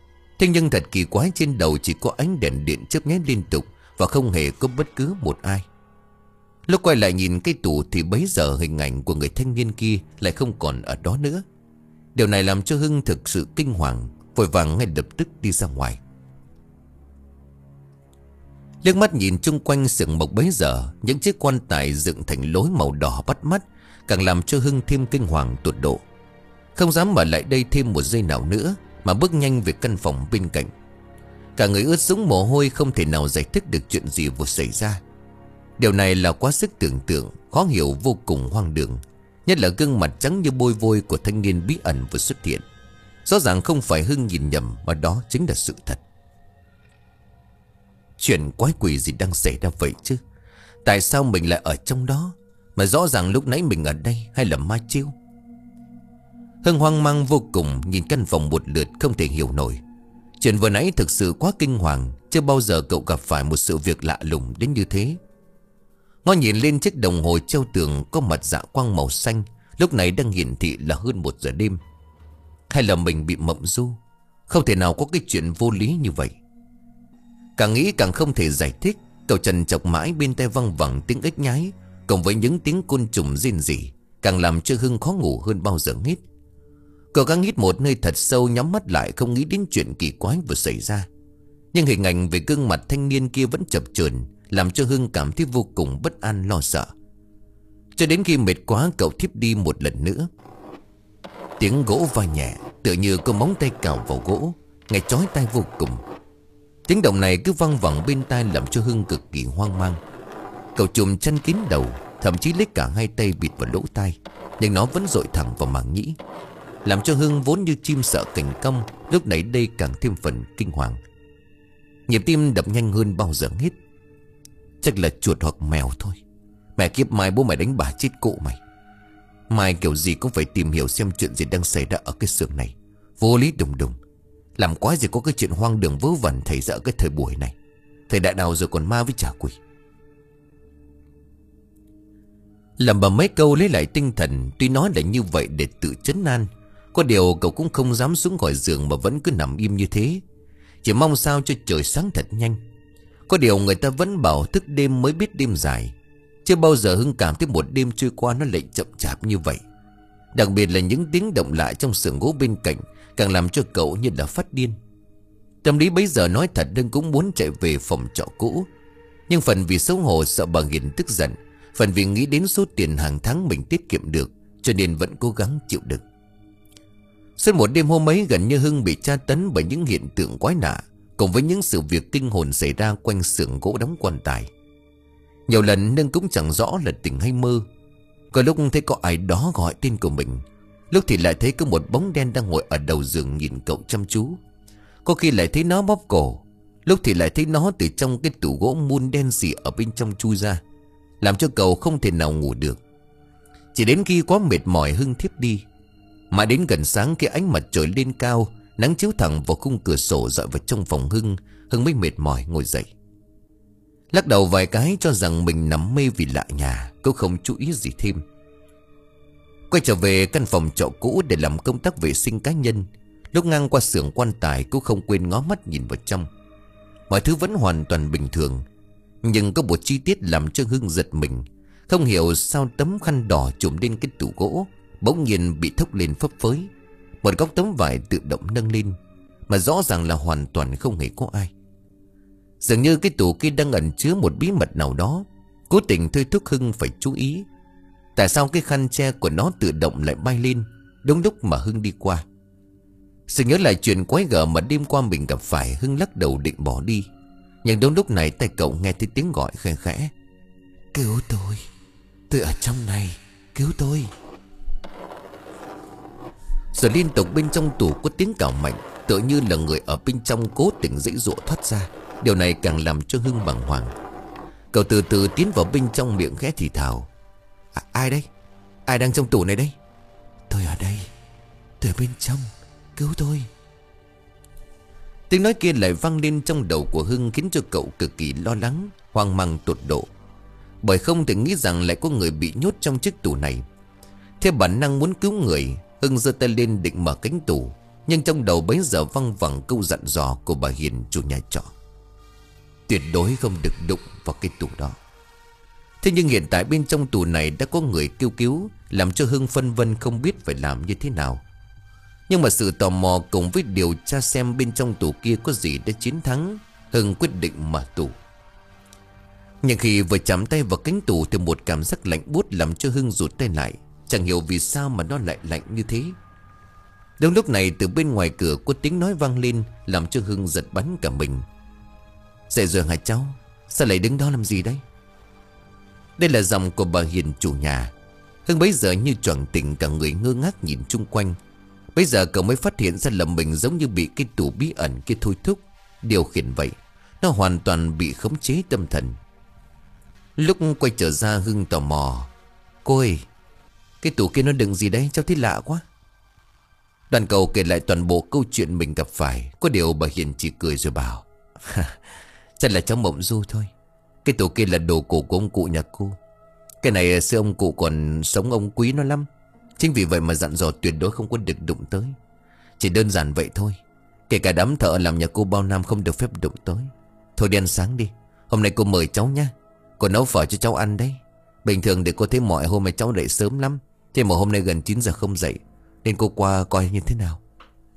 Thế nhưng thật kỳ quái, trên đầu chỉ có ánh đèn điện chớp nháy liên tục và không hề có bất cứ một ai. Lúc quay lại nhìn cái tủ thì bấy giờ hình ảnh của người thanh niên kia lại không còn ở đó nữa. Điều này làm cho Hưng thực sự kinh hoàng, vội vàng ngay lập tức đi ra ngoài. Liếc mắt nhìn chung quanh xưởng mộc bấy giờ, những chiếc quan tài dựng thành lối màu đỏ bắt mắt, càng làm cho Hưng thêm kinh hoàng tột độ. Không dám ở lại đây thêm một giây nào nữa, mà bước nhanh về căn phòng bên cạnh. Cả người ướt sũng mồ hôi, không thể nào giải thích được chuyện gì vừa xảy ra. Điều này là quá sức tưởng tượng, khó hiểu, vô cùng hoang đường. Nhất là gương mặt trắng như bôi vôi của thanh niên bí ẩn vừa xuất hiện. Rõ ràng không phải Hưng nhìn nhầm, mà đó chính là sự thật. Chuyện quái quỷ gì đang xảy ra vậy chứ? Tại sao mình lại ở trong đó, mà rõ ràng lúc nãy mình ở đây? Hay là ma chiêu? Hưng hoang mang vô cùng, nhìn căn phòng một lượt không thể hiểu nổi. Chuyện vừa nãy thực sự quá kinh hoàng. Chưa bao giờ cậu gặp phải một sự việc lạ lùng đến như thế. Ngó nhìn lên chiếc đồng hồ treo tường có mặt dạ quang màu xanh, lúc này đang hiển thị là hơn một giờ đêm. Hay là mình bị mộng du? Không thể nào có cái chuyện vô lý như vậy. Càng nghĩ càng không thể giải thích. Cậu trần chọc mãi, bên tai văng vẳng tiếng ếch nhái cộng với những tiếng côn trùng rên rỉ, càng làm cho Hưng khó ngủ hơn bao giờ hết. Cậu gắng hít một hơi thật sâu, nhắm mắt lại, không nghĩ đến chuyện kỳ quái vừa xảy ra. Nhưng hình ảnh về gương mặt thanh niên kia vẫn chập chờn, làm cho Hưng cảm thấy vô cùng bất an lo sợ. Cho đến khi mệt quá, cậu thiếp đi một lần nữa. Tiếng gỗ va nhẹ, tựa như có móng tay cào vào gỗ, nghe chói tai vô cùng. Tiếng động này cứ văng vẳng bên tai, làm cho Hưng cực kỳ hoang mang. Cậu chùm chăn kín đầu, thậm chí lấy cả hai tay bịt vào lỗ tai, nhưng nó vẫn dội thẳng vào màng nhĩ, làm cho Hưng vốn như chim sợ cành cong, lúc nãy đây càng thêm phần kinh hoàng. Nhịp tim đập nhanh hơn bao giờ hết. Chắc là chuột hoặc mèo thôi. Mẹ kiếp, mai bố mày đánh bà chết cụ mày. Mai kiểu gì cũng phải tìm hiểu xem chuyện gì đang xảy ra ở cái xưởng này. Vô lý đùng đùng. Làm quái gì có cái chuyện hoang đường vớ vẩn xảy ra ở cái thời buổi này. Thời đại nào rồi còn ma với trả quỷ. Lẩm bẩm mấy câu lấy lại tinh thần. Tuy nói là như vậy để tự trấn an, có điều cậu cũng không dám xuống khỏi giường mà vẫn cứ nằm im như thế, chỉ mong sao cho trời sáng thật nhanh. Có điều người ta vẫn bảo thức đêm mới biết đêm dài. Chưa bao giờ Hưng cảm thấy một đêm trôi qua nó lại chậm chạp như vậy. Đặc biệt là những tiếng động lạ trong xưởng gỗ bên cạnh càng làm cho cậu như là phát điên. Tâm lý bấy giờ nói thật Hưng cũng muốn chạy về phòng trọ cũ, nhưng phần vì xấu hổ sợ bà Hiền tức giận, phần vì nghĩ đến số tiền hàng tháng mình tiết kiệm được, cho nên vẫn cố gắng chịu đựng. Suốt một đêm hôm ấy, gần như Hưng bị tra tấn bởi những hiện tượng quái lạ, cùng với những sự việc kinh hồn xảy ra quanh xưởng gỗ đóng quan tài. Nhiều lần Hưng cũng chẳng rõ là tỉnh hay mơ. Có lúc thấy có ai đó gọi tên của mình, lúc thì lại thấy có một bóng đen đang ngồi ở đầu giường nhìn cậu chăm chú. Có khi lại thấy nó bóp cổ, lúc thì lại thấy nó từ trong cái tủ gỗ mun đen sì ở bên trong chui ra, làm cho cậu không thể nào ngủ được. Chỉ đến khi quá mệt mỏi Hưng thiếp đi. Mà đến gần sáng, khi ánh mặt trời lên cao, nắng chiếu thẳng vào khung cửa sổ rọi vào trong phòng Hưng, Hưng mới mệt mỏi ngồi dậy. Lắc đầu vài cái cho rằng mình nằm mê vì lạ nhà, cũng không chú ý gì thêm. Quay trở về căn phòng trọ cũ để làm công tác vệ sinh cá nhân. Lúc ngang qua xưởng quan tài cũng không quên ngó mắt nhìn vào trong. Mọi thứ vẫn hoàn toàn bình thường, nhưng có một chi tiết làm cho Hưng giật mình. Không hiểu sao tấm khăn đỏ trùm lên cái tủ gỗ bỗng nhiên bị thốc lên phấp phới. Một góc tấm vải tự động nâng lên, mà rõ ràng là hoàn toàn không hề có ai. Dường như cái tủ kia đang ẩn chứa một bí mật nào đó, cố tình thôi thúc Hưng phải chú ý. Tại sao cái khăn che của nó tự động lại bay lên đúng lúc mà Hưng đi qua? Sự nhớ lại chuyện quái gở mà đêm qua mình gặp phải, Hưng lắc đầu định bỏ đi. Nhưng đúng lúc này tay cậu nghe thấy tiếng gọi khẽ khẽ: "Cứu tôi, tôi ở trong này, cứu tôi." Rồi liên tục bên trong tủ có tiếng cào mạnh, tựa như là người ở bên trong cố tình giãy giụa thoát ra. Điều này càng làm cho Hưng bàng hoàng. Cậu từ từ tiến vào bên trong, miệng khẽ thì thào: à, "Ai đây? Ai đang trong tủ này đây?" "Tôi ở đây, tôi ở bên trong, cứu tôi." Tiếng nói kia lại vang lên trong đầu của Hưng, khiến cho cậu cực kỳ lo lắng, hoang mang tột độ. Bởi không thể nghĩ rằng lại có người bị nhốt trong chiếc tủ này. Theo bản năng muốn cứu người, Hưng giơ tay lên định mở cánh tủ, Nhưng trong đầu bấy giờ văng vẳng câu dặn dò của bà Hiền chủ nhà trọ: tuyệt đối không được đụng vào cái tủ đó. Thế nhưng hiện tại bên trong tủ này đã có người kêu cứu, làm cho Hưng phân vân không biết phải làm như thế nào. Nhưng mà sự tò mò cùng với điều tra xem bên trong tủ kia có gì đã chiến thắng, Hưng quyết định mở tủ. Nhưng khi vừa chạm tay vào cánh tủ thì một cảm giác lạnh buốt làm cho Hưng rụt tay lại. Chẳng hiểu vì sao mà nó lại lạnh như thế. Đúng lúc này từ bên ngoài cửa có tiếng nói vang lên, làm cho Hưng giật bắn cả mình. Dậy rồi hả cháu? Sao lại đứng đó làm gì đấy? Đây là giọng của bà Hiền chủ nhà. Hưng bấy giờ như choàng tỉnh, cả người ngơ ngác nhìn chung quanh. Bây giờ cậu mới phát hiện ra là mình giống như bị cái tủ bí ẩn kia thôi thúc, điều khiển vậy. Nó hoàn toàn bị khống chế tâm thần. Lúc quay trở ra Hưng tò mò: cô ơi, cái tủ kia nó đựng gì đấy, cháu thấy lạ quá. Đoàn cầu kể lại toàn bộ câu chuyện mình gặp phải. Có điều bà Hiền chỉ cười rồi bảo: chắc là cháu mộng du thôi. Cái tủ kia là đồ cổ của ông cụ nhà cô. Cái này xưa ông cụ còn sống, ông quý nó lắm. Chính vì vậy mà dặn dò tuyệt đối không có được đụng tới. Chỉ đơn giản vậy thôi. Kể cả đám thợ làm nhà cô bao năm không được phép đụng tới. Thôi đi ăn sáng đi. Hôm nay cô mời cháu nhá. Cô nấu phở cho cháu ăn đấy. Bình thường để cô thấy mọi hôm cháu dậy sớm lắm. Thế mà hôm nay gần chín giờ không dậy, nên cô qua coi như thế nào.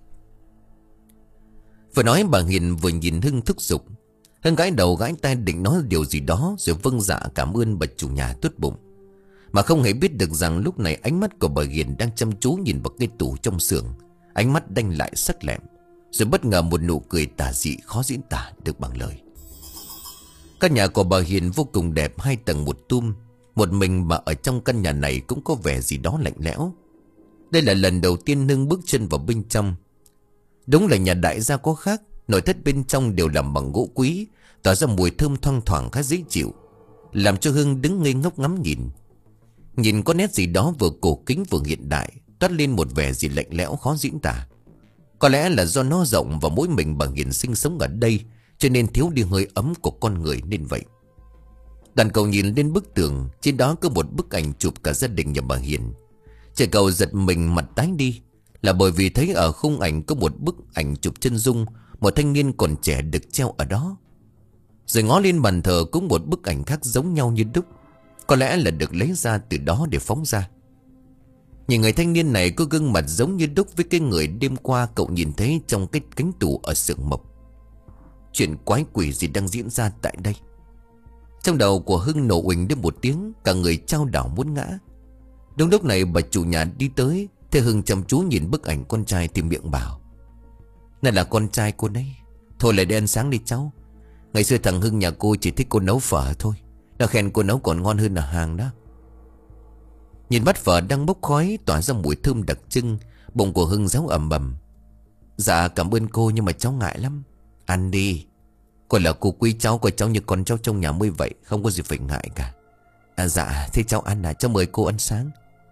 Vừa nói bà Hiền vừa nhìn Hưng thúc giục. Hưng gãi đầu gãi tay định nói điều gì đó, rồi vâng dạ cảm ơn bà chủ nhà tốt bụng. Mà không hề biết được rằng lúc này ánh mắt của bà Hiền đang chăm chú nhìn vào cái tủ trong xưởng. Ánh mắt đanh lại sắc lẹm. Rồi bất ngờ một nụ cười tà dị khó diễn tả được bằng lời. Căn nhà của bà Hiền vô cùng đẹp, hai tầng một tum. Một mình mà ở trong căn nhà này cũng có vẻ gì đó lạnh lẽo. Đây là lần đầu tiên Hưng bước chân vào bên trong. Đúng là nhà đại gia có khác. Nội thất bên trong đều làm bằng gỗ quý, tỏa ra mùi thơm thoang thoảng khá dễ chịu, làm cho Hưng đứng ngây ngốc ngắm nhìn. Nhìn có nét gì đó vừa cổ kính vừa hiện đại, toát lên một vẻ gì lạnh lẽo khó diễn tả. Có lẽ là do nó rộng và mỗi mình bà Hiền sinh sống ở đây, cho nên thiếu đi hơi ấm của con người nên vậy. Đoàn cầu nhìn lên bức tường, trên đó có một bức ảnh chụp cả gia đình nhà bà Hiền. Trẻ cầu giật mình mặt tái đi, là bởi vì thấy ở khung ảnh có một bức ảnh chụp chân dung một thanh niên còn trẻ được treo ở đó. Rồi ngó lên bàn thờ cũng một bức ảnh khác giống nhau như đúc, có lẽ là được lấy ra từ đó để phóng ra. Nhìn người thanh niên này có gương mặt giống như đúc với cái người đêm qua cậu nhìn thấy trong cái cánh tủ ở xưởng mộc. Chuyện quái quỷ gì đang diễn ra tại đây? Trong đầu của Hưng nổ uỳnh đến một tiếng, cả người chao đảo muốn ngã. Đúng lúc này bà chủ nhà đi tới, thế Hưng chăm chú nhìn bức ảnh con trai thì miệng bảo: này là con trai cô đấy. Thôi lại đi ăn sáng đi cháu. Ngày xưa thằng Hưng nhà cô chỉ thích cô nấu phở thôi. Nó khen cô nấu còn ngon hơn ở hàng đó. Nhìn bát phở đang bốc khói tỏa ra mùi thơm đặc trưng, bụng của Hưng réo ầm ầm. Dạ cảm ơn cô, nhưng mà cháu ngại lắm. Ăn đi. Cô là cô quý cháu, coi cháu như con cháu trong nhà mới vậy, không có gì phải ngại cả. À dạ thế cháu ăn à, cháu mời cô ăn sáng.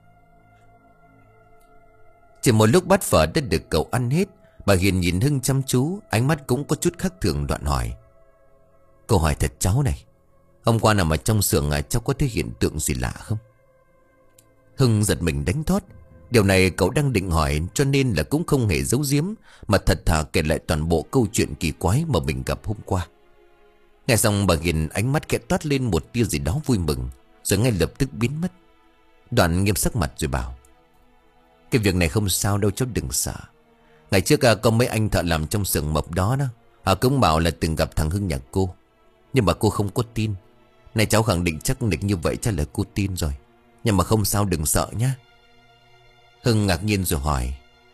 Chỉ một lúc bát phở đã được cậu ăn hết, bà Hiền nhìn Hưng chăm chú, ánh mắt cũng có chút khác thường, đoạn hỏi: câu hỏi thật cháu này, hôm qua nằm ở trong xưởng à, cháu có thấy hiện tượng gì lạ không? Hưng giật mình đánh thót. Điều này cậu đang định hỏi, cho nên là cũng không hề giấu giếm, mà thật thà kể lại toàn bộ câu chuyện kỳ quái mà mình gặp hôm qua. Nghe xong bà Hiền ánh mắt khẽ toát lên một tia gì đó vui mừng, rồi ngay lập tức biến mất. Đoạn nghiêm sắc mặt rồi bảo: cái việc này không sao đâu cháu, đừng sợ. Ngày trước à, có mấy anh thợ làm trong xưởng mộc đó đó, họ cũng bảo là từng gặp thằng Hưng nhà cô. Nhưng mà cô không có tin. Này cháu khẳng định chắc nịch như vậy chắc là cô tin rồi. Nhưng mà không sao, đừng sợ nhá. Hưng ngạc nhiên rồi hỏi: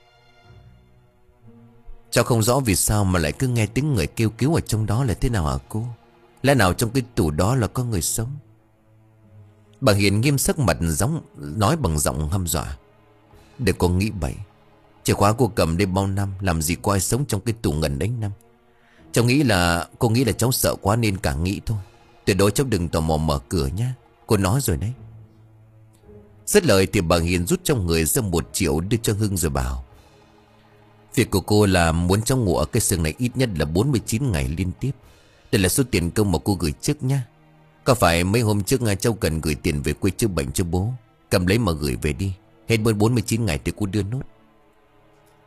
cháu không rõ vì sao mà lại cứ nghe tiếng người kêu cứu ở trong đó là thế nào hả cô? Lẽ nào trong cái tủ đó là có người sống? Bà Hiền nghiêm sắc mặt giống nói bằng giọng hăm dọa: đừng có nghĩ bậy. Chìa khóa cô cầm đây bao năm, làm gì có ai sống trong cái tủ ngần ấy năm. Cháu nghĩ là Cô nghĩ là cháu sợ quá nên cả nghĩ thôi. Tuyệt đối cháu đừng tò mò mở cửa nhá, cô nói rồi đấy. Dứt lời thì bà Hiền rút trong người ra một triệu đưa cho Hưng rồi bảo: việc của cô là muốn cháu ngủ ở cái xưởng này ít nhất là bốn mươi chín ngày liên tiếp. Đây là số tiền công mà cô gửi trước nhá. Có phải mấy hôm trước cháu cần gửi tiền về quê chữa bệnh cho bố, cầm lấy mà gửi về đi. Hết bốn mươi chín ngày thì cô đưa nốt.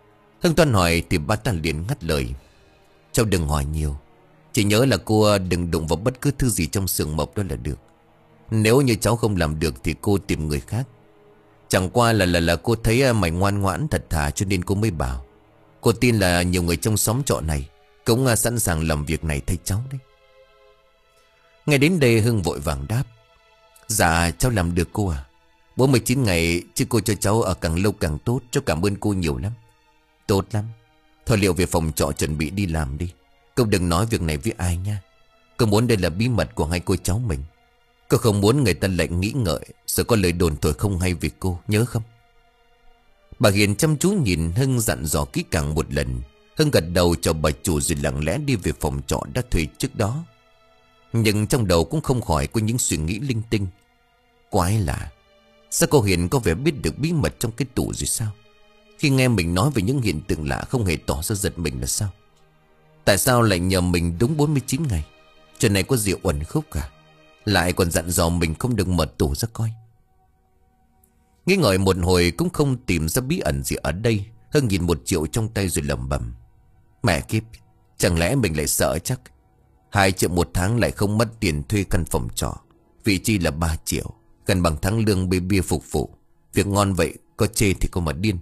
Hưng toan hỏi thì bà ta liền ngắt lời. Cháu đừng hỏi nhiều. Chỉ nhớ là cô đừng đụng vào bất cứ thứ gì trong xưởng mộc đó là được. Nếu như cháu không làm được thì cô tìm người khác. Chẳng qua là là là cô thấy mày ngoan ngoãn thật thà cho nên cô mới bảo. Cô tin là nhiều người trong xóm trọ này cũng sẵn sàng làm việc này thay cháu đấy. Ngay đến đây Hưng vội vàng đáp. Dạ cháu làm được cô à. bốn mươi chín ngày chứ cô cho cháu ở càng lâu càng tốt. Cháu cảm ơn cô nhiều lắm. Tốt lắm. Thôi liệu về phòng trọ chuẩn bị đi làm đi. Cô đừng nói việc này với ai nha. Cô muốn đây là bí mật của hai cô cháu mình. Cô không muốn người ta lại nghĩ ngợi rồi có lời đồn thổi không hay về cô, nhớ không? Bà Hiền chăm chú nhìn Hưng dặn dò kỹ càng một lần. Hưng gật đầu cho bà chủ rồi lặng lẽ đi về phòng trọ đã thuê trước đó. Nhưng trong đầu cũng không khỏi có những suy nghĩ linh tinh. Quái lạ, sao cô Hiền có vẻ biết được bí mật trong cái tủ rồi sao? Khi nghe mình nói về những hiện tượng lạ không hề tỏ ra giật mình là sao? Tại sao lại nhờ mình đúng bốn mươi chín ngày? Chuyện này có gì uẩn khúc cả. Lại còn dặn dò mình không được mở tủ ra coi. Nghĩ ngợi một hồi cũng không tìm ra bí ẩn gì ở đây. Hưng nhìn một triệu trong tay rồi lẩm bẩm. Mẹ kiếp, chẳng lẽ mình lại sợ chắc. Hai triệu một tháng lại không mất tiền thuê căn phòng trọ. Vị chi là ba triệu. Gần bằng tháng lương bê bia phục vụ. Việc ngon vậy, có chê thì có mà điên.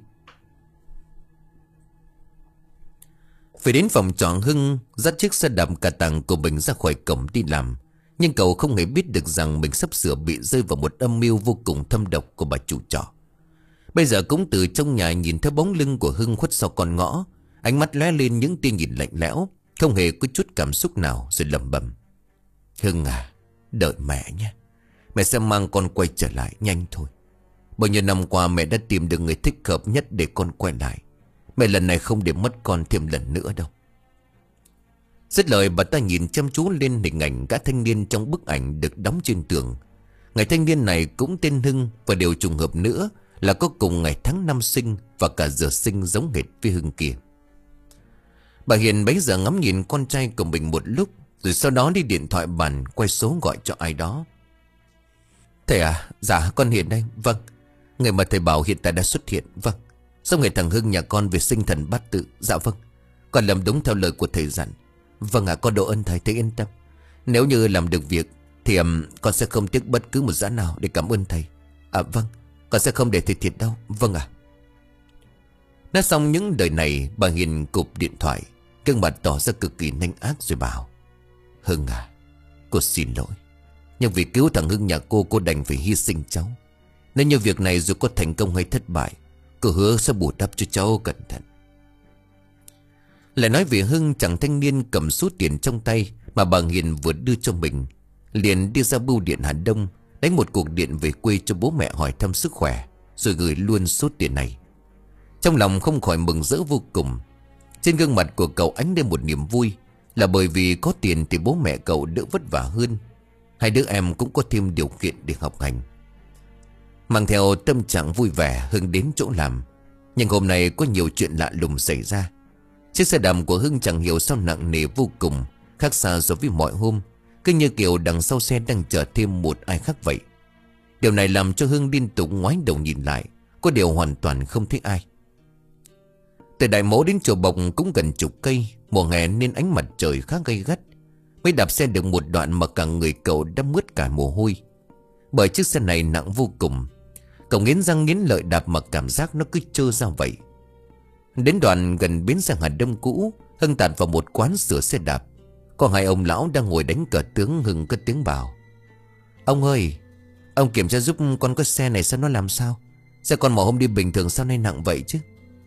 Về đến phòng trọ, Hưng dắt chiếc xe đạp cà tàng của mình ra khỏi cổng đi làm. Nhưng cậu không hề biết được rằng mình sắp sửa bị rơi vào một âm mưu vô cùng thâm độc của bà chủ trọ. Bây giờ cũng từ trong nhà nhìn thấy bóng lưng của Hưng khuất sau con ngõ. Ánh mắt lóe lên những tia nhìn lạnh lẽo, không hề có chút cảm xúc nào, rồi lẩm bẩm. Hưng à, đợi mẹ nhé. Mẹ sẽ mang con quay trở lại nhanh thôi. Bao nhiêu năm qua mẹ đã tìm được người thích hợp nhất để con quay lại. Mẹ lần này không để mất con thêm lần nữa đâu. Dứt lời bà ta nhìn chăm chú lên hình ảnh gã thanh niên trong bức ảnh được đóng trên tường. Người thanh niên này cũng tên Hưng, và điều trùng hợp nữa là có cùng ngày tháng năm sinh và cả giờ sinh giống hệt với Hưng kia. Bà Hiền bấy giờ ngắm nhìn con trai của mình một lúc, rồi sau đó đi điện thoại bàn quay số gọi cho ai đó. Thầy à, dạ con Hiền đây. Vâng, người mà thầy bảo hiện tại đã xuất hiện. Vâng, xong người thằng Hưng nhà con về sinh thần bát tự. Dạ vâng, con làm đúng theo lời của thầy dặn. Vâng ạ, à, con độ ơn thầy, thầy yên tâm. Nếu như làm được việc thì um, con sẽ không tiếc bất cứ một giá nào để cảm ơn thầy. À vâng, con sẽ không để thầy thiệt đâu. Vâng ạ. À. Nói xong những lời này, bà Hiền cụp điện thoại, gương mặt tỏ ra cực kỳ nanh ác rồi bảo. Hưng à, cô xin lỗi. Nhưng vì cứu thằng Hưng nhà cô, cô đành phải hy sinh cháu. Nên như việc này dù có thành công hay thất bại, cô hứa sẽ bù đắp cho cháu cẩn thận. Lại nói về Hưng, chàng thanh niên cầm số tiền trong tay mà bà Hiền vừa đưa cho mình, liền đi ra bưu điện Hà Đông, đánh một cuộc điện về quê cho bố mẹ hỏi thăm sức khỏe, rồi gửi luôn số tiền này. Trong lòng không khỏi mừng rỡ vô cùng. Trên gương mặt của cậu ánh lên một niềm vui, là bởi vì có tiền thì bố mẹ cậu đỡ vất vả hơn. Hai đứa em cũng có thêm điều kiện để học hành. Mang theo tâm trạng vui vẻ, Hưng đến chỗ làm. Nhưng hôm nay có nhiều chuyện lạ lùng xảy ra. Chiếc xe đạp của Hưng chẳng hiểu sao nặng nề vô cùng, khác xa so với mọi hôm, cứ như kiểu đằng sau xe đang chờ thêm một ai khác vậy. Điều này làm cho Hưng liên tục ngoái đầu nhìn lại, có điều hoàn toàn không thấy ai. Từ Đại Mỗ đến Chùa Bộc cũng gần chục cây, mùa hè nên ánh mặt trời khá gay gắt. Mới đạp xe được một đoạn mà cả người cậu đã mướt cả mồ hôi, bởi chiếc xe này nặng vô cùng. Cậu nghiến răng nghiến lợi đạp mà cảm giác nó cứ trơ ra vậy. Đến đoạn gần bến xe Hà Đông cũ, Hưng tạt vào một quán sửa xe đạp. Có hai ông lão đang ngồi đánh cờ tướng. Hưng cất tiếng bảo. Ông ơi, ông kiểm tra giúp con cái xe này xem nó làm sao. Xe con mà hôm đi bình thường sao nay nặng vậy chứ.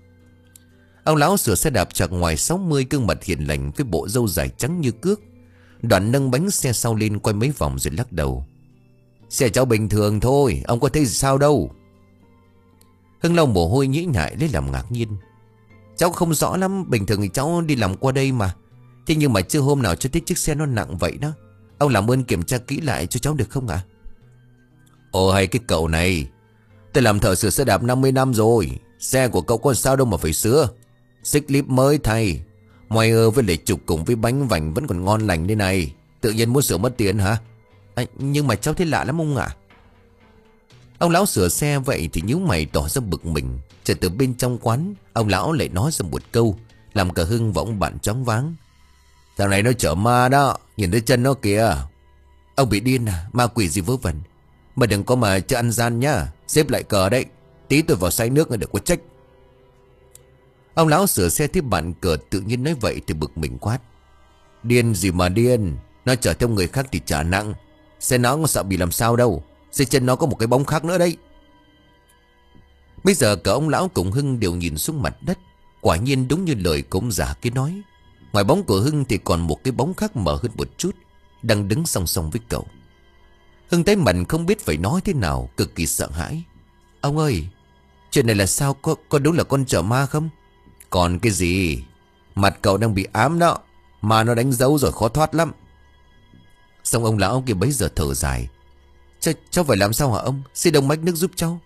Ông lão sửa xe đạp chạc ngoài sáu mươi, gương mặt hiền lành với bộ râu dài trắng như cước. Đoạn nâng bánh xe sau lên quay mấy vòng rồi lắc đầu. Xe cháu bình thường thôi, ông có thấy sao đâu. Hưng lau mồ hôi nhễ nhại lấy làm ngạc nhiên. Cháu không rõ lắm, bình thường thì cháu đi làm qua đây mà. Thế nhưng mà chưa hôm nào cho thấy chiếc xe nó nặng vậy đó. Ông làm ơn kiểm tra kỹ lại cho cháu được không ạ? À? Ồ hay cái cậu này, tôi làm thợ sửa xe đạp năm mươi năm rồi. Xe của cậu có sao đâu mà phải sửa. Xích líp mới thay, ngoài ơ với lệ trục cùng với bánh vành vẫn còn ngon lành đây này. Tự nhiên muốn sửa mất tiền hả? À, nhưng mà cháu thấy lạ lắm ông ạ. Ông lão sửa xe vậy thì nhíu mày tỏ ra bực mình. Trở từ bên trong quán, ông lão lại nói ra một câu làm cả Hưng và ông bạn choáng váng. Thằng này nó chở ma đó, nhìn thấy chân nó kìa. Ông bị điên à, ma quỷ gì vớ vẩn. Mà đừng có mà chơi ăn gian nhá, xếp lại cờ đấy. Tí tôi vào say nước là được có trách. Ông lão sửa xe thấy bạn cờ tự nhiên nói vậy thì bực mình quát. Điên gì mà điên, nó chở theo người khác thì trả nặng. Xe nó có sợ bị làm sao đâu, dưới chân nó có một cái bóng khác nữa đấy. Bây giờ cả ông lão cùng Hưng đều nhìn xuống mặt đất. Quả nhiên đúng như lời của ông già kia nói. Ngoài bóng của Hưng thì còn một cái bóng khác mở hơn một chút, đang đứng song song với cậu. Hưng thấy mặt không biết phải nói thế nào, cực kỳ sợ hãi. Ông ơi, chuyện này là sao, có, có đúng là con chở ma không? Còn cái gì, mặt cậu đang bị ám đó, mà nó đánh dấu rồi khó thoát lắm. Xong ông lão kia bấy giờ thở dài. Ch cháu phải làm sao hả ông? Xin ông mách nước giúp cháu.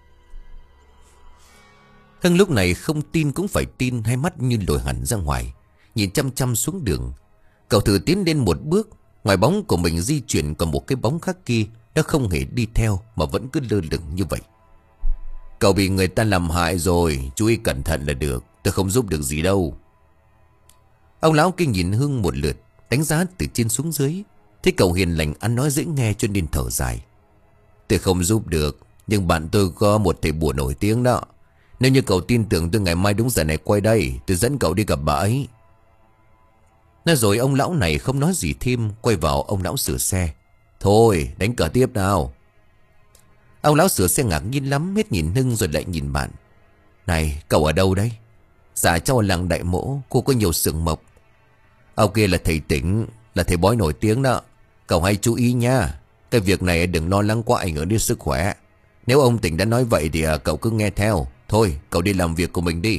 Hưng lúc này không tin cũng phải tin, hai mắt như lồi hẳn ra ngoài, nhìn chăm chăm xuống đường. Cậu thử tiến lên một bước. Ngoài bóng của mình di chuyển còn một cái bóng khác kia, nó không hề đi theo mà vẫn cứ lơ lửng như vậy. Cậu bị người ta làm hại rồi, chú ý cẩn thận là được, tôi không giúp được gì đâu. Ông lão kia nhìn Hưng một lượt, đánh giá từ trên xuống dưới. Thấy cậu hiền lành ăn nói dễ nghe cho nên thở dài. Tôi không giúp được, nhưng bạn tôi có một thầy bùa nổi tiếng đó. Nếu như cậu tin tưởng tôi ngày mai đúng giờ này quay đây, tôi dẫn cậu đi gặp bà ấy. Nói rồi ông lão này không nói gì thêm, quay vào ông lão sửa xe. Thôi đánh cờ tiếp nào. Ông lão sửa xe ngạc nhiên lắm, hết nhìn Hưng rồi lại nhìn bạn. Này cậu ở đâu đấy? Dạ cháu ở làng Đại Mỗ, cô có nhiều sừng mộc. Ông kia là thầy Tỉnh, là thầy bói nổi tiếng đó. Cậu hãy chú ý nha, cái việc này đừng lo lắng quá ảnh hưởng đến sức khỏe. Nếu ông Tỉnh đã nói vậy thì cậu cứ nghe theo. Thôi cậu đi làm việc của mình đi.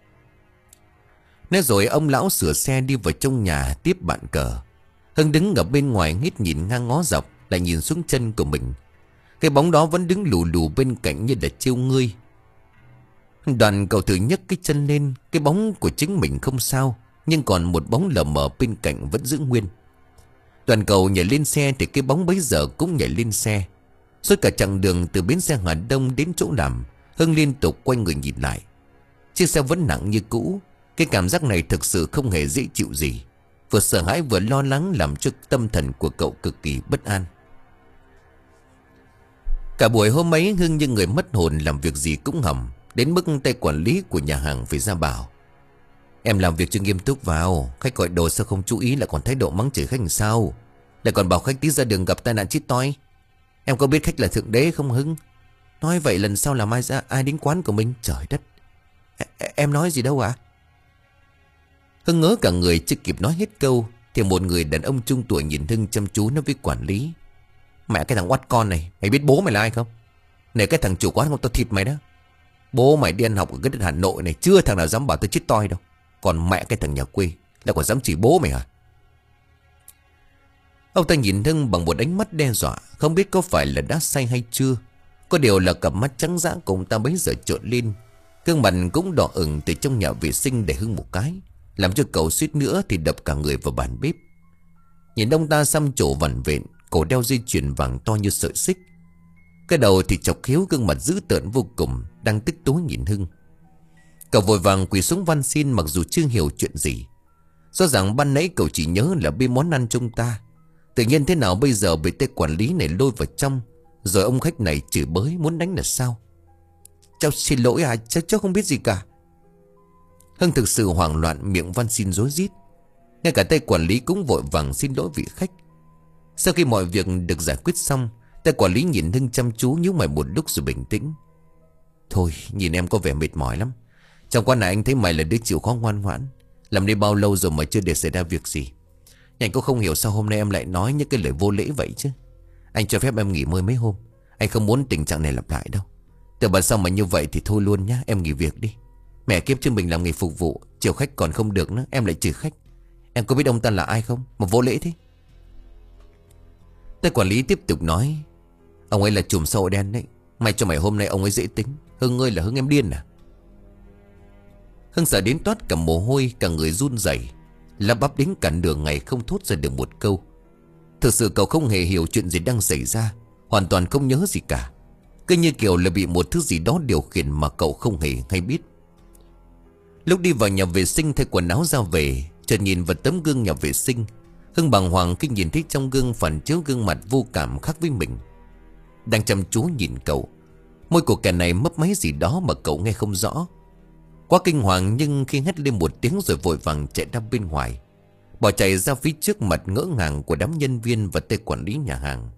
Nói rồi ông lão sửa xe đi vào trong nhà tiếp bạn cờ. Hưng đứng ở bên ngoài hít nhìn ngang ngó dọc, lại nhìn xuống chân của mình. Cái bóng đó vẫn đứng lù lù bên cạnh như là trêu ngươi. Đoàn cậu thử nhấc cái chân lên, cái bóng của chính mình không sao, nhưng còn một bóng lờ mờ bên cạnh vẫn giữ nguyên. Đoàn cậu nhảy lên xe thì cái bóng bấy giờ cũng nhảy lên xe. Suốt cả chặng đường từ bến xe Hà Đông đến chỗ làm, Hưng liên tục quay người nhìn lại. Chiếc xe vẫn nặng như cũ. Cái cảm giác này thực sự không hề dễ chịu gì. Vừa sợ hãi vừa lo lắng làm cho tâm thần của cậu cực kỳ bất an. Cả buổi hôm ấy Hưng như người mất hồn, làm việc gì cũng hầm, đến mức tay quản lý của nhà hàng phải ra bảo. Em làm việc chưa nghiêm túc vào, khách gọi đồ sao không chú ý, lại còn thái độ mắng chửi khách làm sao, lại còn bảo khách tí ra đường gặp tai nạn chết toi. Em có biết khách là thượng đế không Hưng? Nói vậy lần sau làm ai ra ai đến quán của mình. Trời đất, em nói gì đâu ạ? À? Hưng ngớ cả người, chưa kịp nói hết câu thì một người đàn ông trung tuổi nhìn Hưng chăm chú nói với quản lý. Mẹ cái thằng oắt con này, mày biết bố mày là ai không? Này cái thằng chủ quán không, tao thịt mày đó. Bố mày đi ăn học ở cái đất Hà Nội này, chưa thằng nào dám bảo tôi chết toi đâu. Còn mẹ cái thằng nhà quê là còn dám chỉ bố mày hả? Ông ta nhìn Hưng bằng một ánh mắt đe dọa, không biết có phải là đã say hay chưa. Có điều là cặp mắt trắng dã của ông ta bấy giờ trộn lên, gương mặt cũng đỏ ửng từ trong nhà vệ sinh để Hưng một cái, làm cho cậu suýt nữa thì đập cả người vào bàn bếp. Nhìn ông ta xăm trổ vằn vện, cổ đeo dây chuyền vàng to như sợi xích, cái đầu thì chọc khéo, gương mặt dữ tợn vô cùng, đang tức tối nhìn Hưng. Cậu vội vàng quỳ xuống van xin, mặc dù chưa hiểu chuyện gì. Rõ ràng ban nãy cậu chỉ nhớ là bê món ăn trong ta, tự nhiên thế nào bây giờ bị tay quản lý này lôi vào trong, rồi ông khách này chửi bới muốn đánh là sao? Cháu xin lỗi à, cháu, cháu không biết gì cả. Hưng thực sự hoảng loạn, miệng van xin rối rít. Ngay cả tay quản lý cũng vội vàng xin lỗi vị khách. Sau khi mọi việc được giải quyết xong, tay quản lý nhìn Hưng chăm chú, nhíu mày một lúc rồi bình tĩnh. Thôi nhìn em có vẻ mệt mỏi lắm. Trong quán này anh thấy mày là đứa chịu khó ngoan ngoãn, làm đi bao lâu rồi mà chưa để xảy ra việc gì. Nhưng anh cũng không hiểu sao hôm nay em lại nói những cái lời vô lễ vậy chứ. Anh cho phép em nghỉ ngơi mấy hôm. Anh không muốn tình trạng này lặp lại đâu. Từ bản sao mà như vậy thì thôi luôn nhá, em nghỉ việc đi. Mẹ kiếp chứ mình làm nghề phục vụ, chiều khách còn không được nữa, em lại chửi khách. Em có biết ông ta là ai không mà vô lễ thế? Tay quản lý tiếp tục nói. Ông ấy là trùm xã hội đen đấy. May cho mày hôm nay ông ấy dễ tính. Hưng ơi, là Hưng em điên à? Hưng sợ đến toát cả mồ hôi, cả người run rẩy, lắp bắp đến cả nửa ngày không thốt ra được một câu. Thực sự cậu không hề hiểu chuyện gì đang xảy ra, hoàn toàn không nhớ gì cả. Cứ như kiểu là bị một thứ gì đó điều khiển mà cậu không hề hay biết. Lúc đi vào nhà vệ sinh thay quần áo ra về, chợt nhìn vào tấm gương nhà vệ sinh, Hưng bàng hoàng khi nhìn thấy trong gương phản chiếu gương mặt vô cảm khác với mình đang chăm chú nhìn cậu. Môi của kẻ này mấp máy gì đó mà cậu nghe không rõ. Quá kinh hoàng, nhưng khi hét lên một tiếng rồi vội vàng chạy ra bên ngoài, bỏ chạy ra phía trước mặt ngỡ ngàng của đám nhân viên và tay quản lý nhà hàng.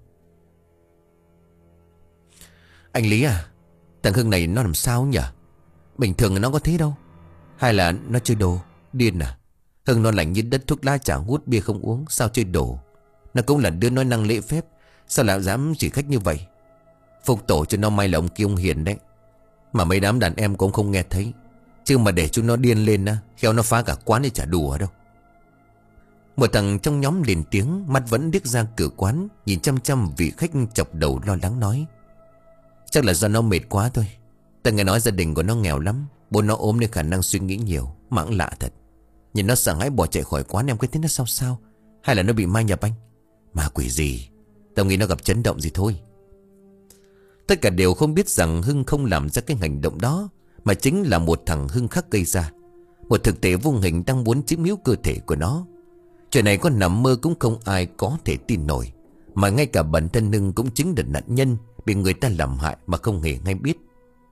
Anh Lý à, thằng Hưng này nó làm sao nhỉ? Bình thường nó có thế đâu. Hay là nó chơi đồ, điên à? Hưng nó lạnh như đất, thuốc lá chả hút, bia không uống, sao chơi đồ? Nó cũng là đứa nói năng lễ phép, sao lại dám chỉ khách như vậy? Phục tổ cho nó may là ông kia ông hiền đấy. Mà mấy đám đàn em cũng không nghe thấy. Chứ mà để chúng nó điên lên á, khéo nó phá cả quán để chả đùa đâu. Một thằng trong nhóm lên tiếng, mắt vẫn điếc ra cửa quán, nhìn chăm chăm vị khách chọc đầu lo lắng nói: Chắc là do nó mệt quá thôi. Ta nghe nói gia đình của nó nghèo lắm, bố nó ốm nên khả năng suy nghĩ nhiều. Mãng lạ thật. Nhìn nó sợ hãi bỏ chạy khỏi quán, em có thấy nó sao sao? Hay là nó bị ma nhập anh? Ma quỷ gì? Tao nghĩ nó gặp chấn động gì thôi. Tất cả đều không biết rằng Hưng không làm ra cái hành động đó, mà chính là một thằng Hưng khác gây ra. Một thực thể vô hình đang muốn chiếm hữu cơ thể của nó. Chuyện này có nằm mơ cũng không ai có thể tin nổi. Mà ngay cả bản thân Hưng cũng chính là nạn nhân bị người ta làm hại mà không hề hay biết.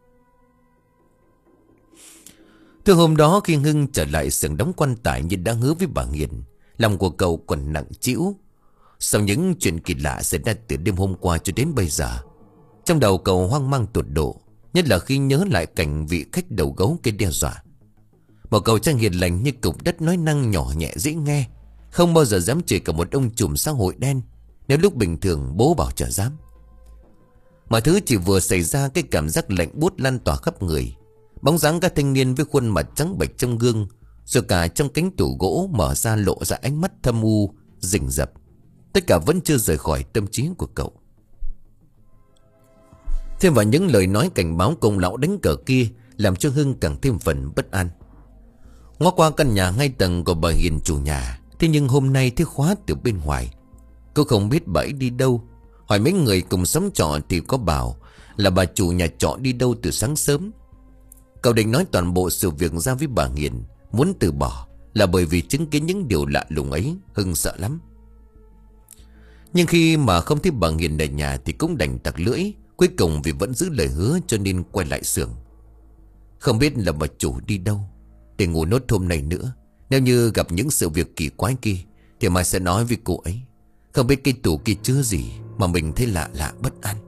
Từ hôm đó khi Hưng trở lại xưởng đóng quan tài như đã hứa với bà Hiền, lòng của cậu còn nặng trĩu. Sau những chuyện kỳ lạ xảy ra từ đêm hôm qua cho đến bây giờ, trong đầu cậu hoang mang tột độ, nhất là khi nhớ lại cảnh vị khách đầu gấu kia đe dọa. Một cậu trang hiền lành như cục đất, nói năng nhỏ nhẹ dễ nghe, không bao giờ dám chửi cả một ông trùm xã hội đen. Nếu lúc bình thường bố bảo chả dám. Mọi thứ chỉ vừa xảy ra, cái cảm giác lạnh buốt lan tỏa khắp người. Bóng dáng các thanh niên với khuôn mặt trắng bệch trong gương, rồi cả trong cánh tủ gỗ mở ra lộ ra ánh mắt thâm u rình rập. Tất cả vẫn chưa rời khỏi tâm trí của cậu. Thêm vào những lời nói cảnh báo cùng lão đánh cờ kia, làm cho Hưng càng thêm phần bất an. Ngó qua căn nhà hai tầng của bà Hiền chủ nhà, thế nhưng hôm nay thấy khóa từ bên ngoài. Cô không biết bà ấy đi đâu. Hỏi mấy người cùng sống trọ thì có bảo là bà chủ nhà trọ đi đâu từ sáng sớm. Cậu định nói toàn bộ sự việc ra với bà Hiền, muốn từ bỏ là bởi vì chứng kiến những điều lạ lùng ấy, Hưng sợ lắm. Nhưng khi mà không thấy bà Hiền ở nhà thì cũng đành tặc lưỡi. Cuối cùng vì vẫn giữ lời hứa cho nên quay lại xưởng. Không biết là bà chủ đi đâu để ngủ nốt hôm nay nữa. Nếu như gặp những sự việc kỳ quái kia thì mai sẽ nói với cô ấy. Không biết cái tủ kia chứa gì mà mình thấy lạ lạ bất an.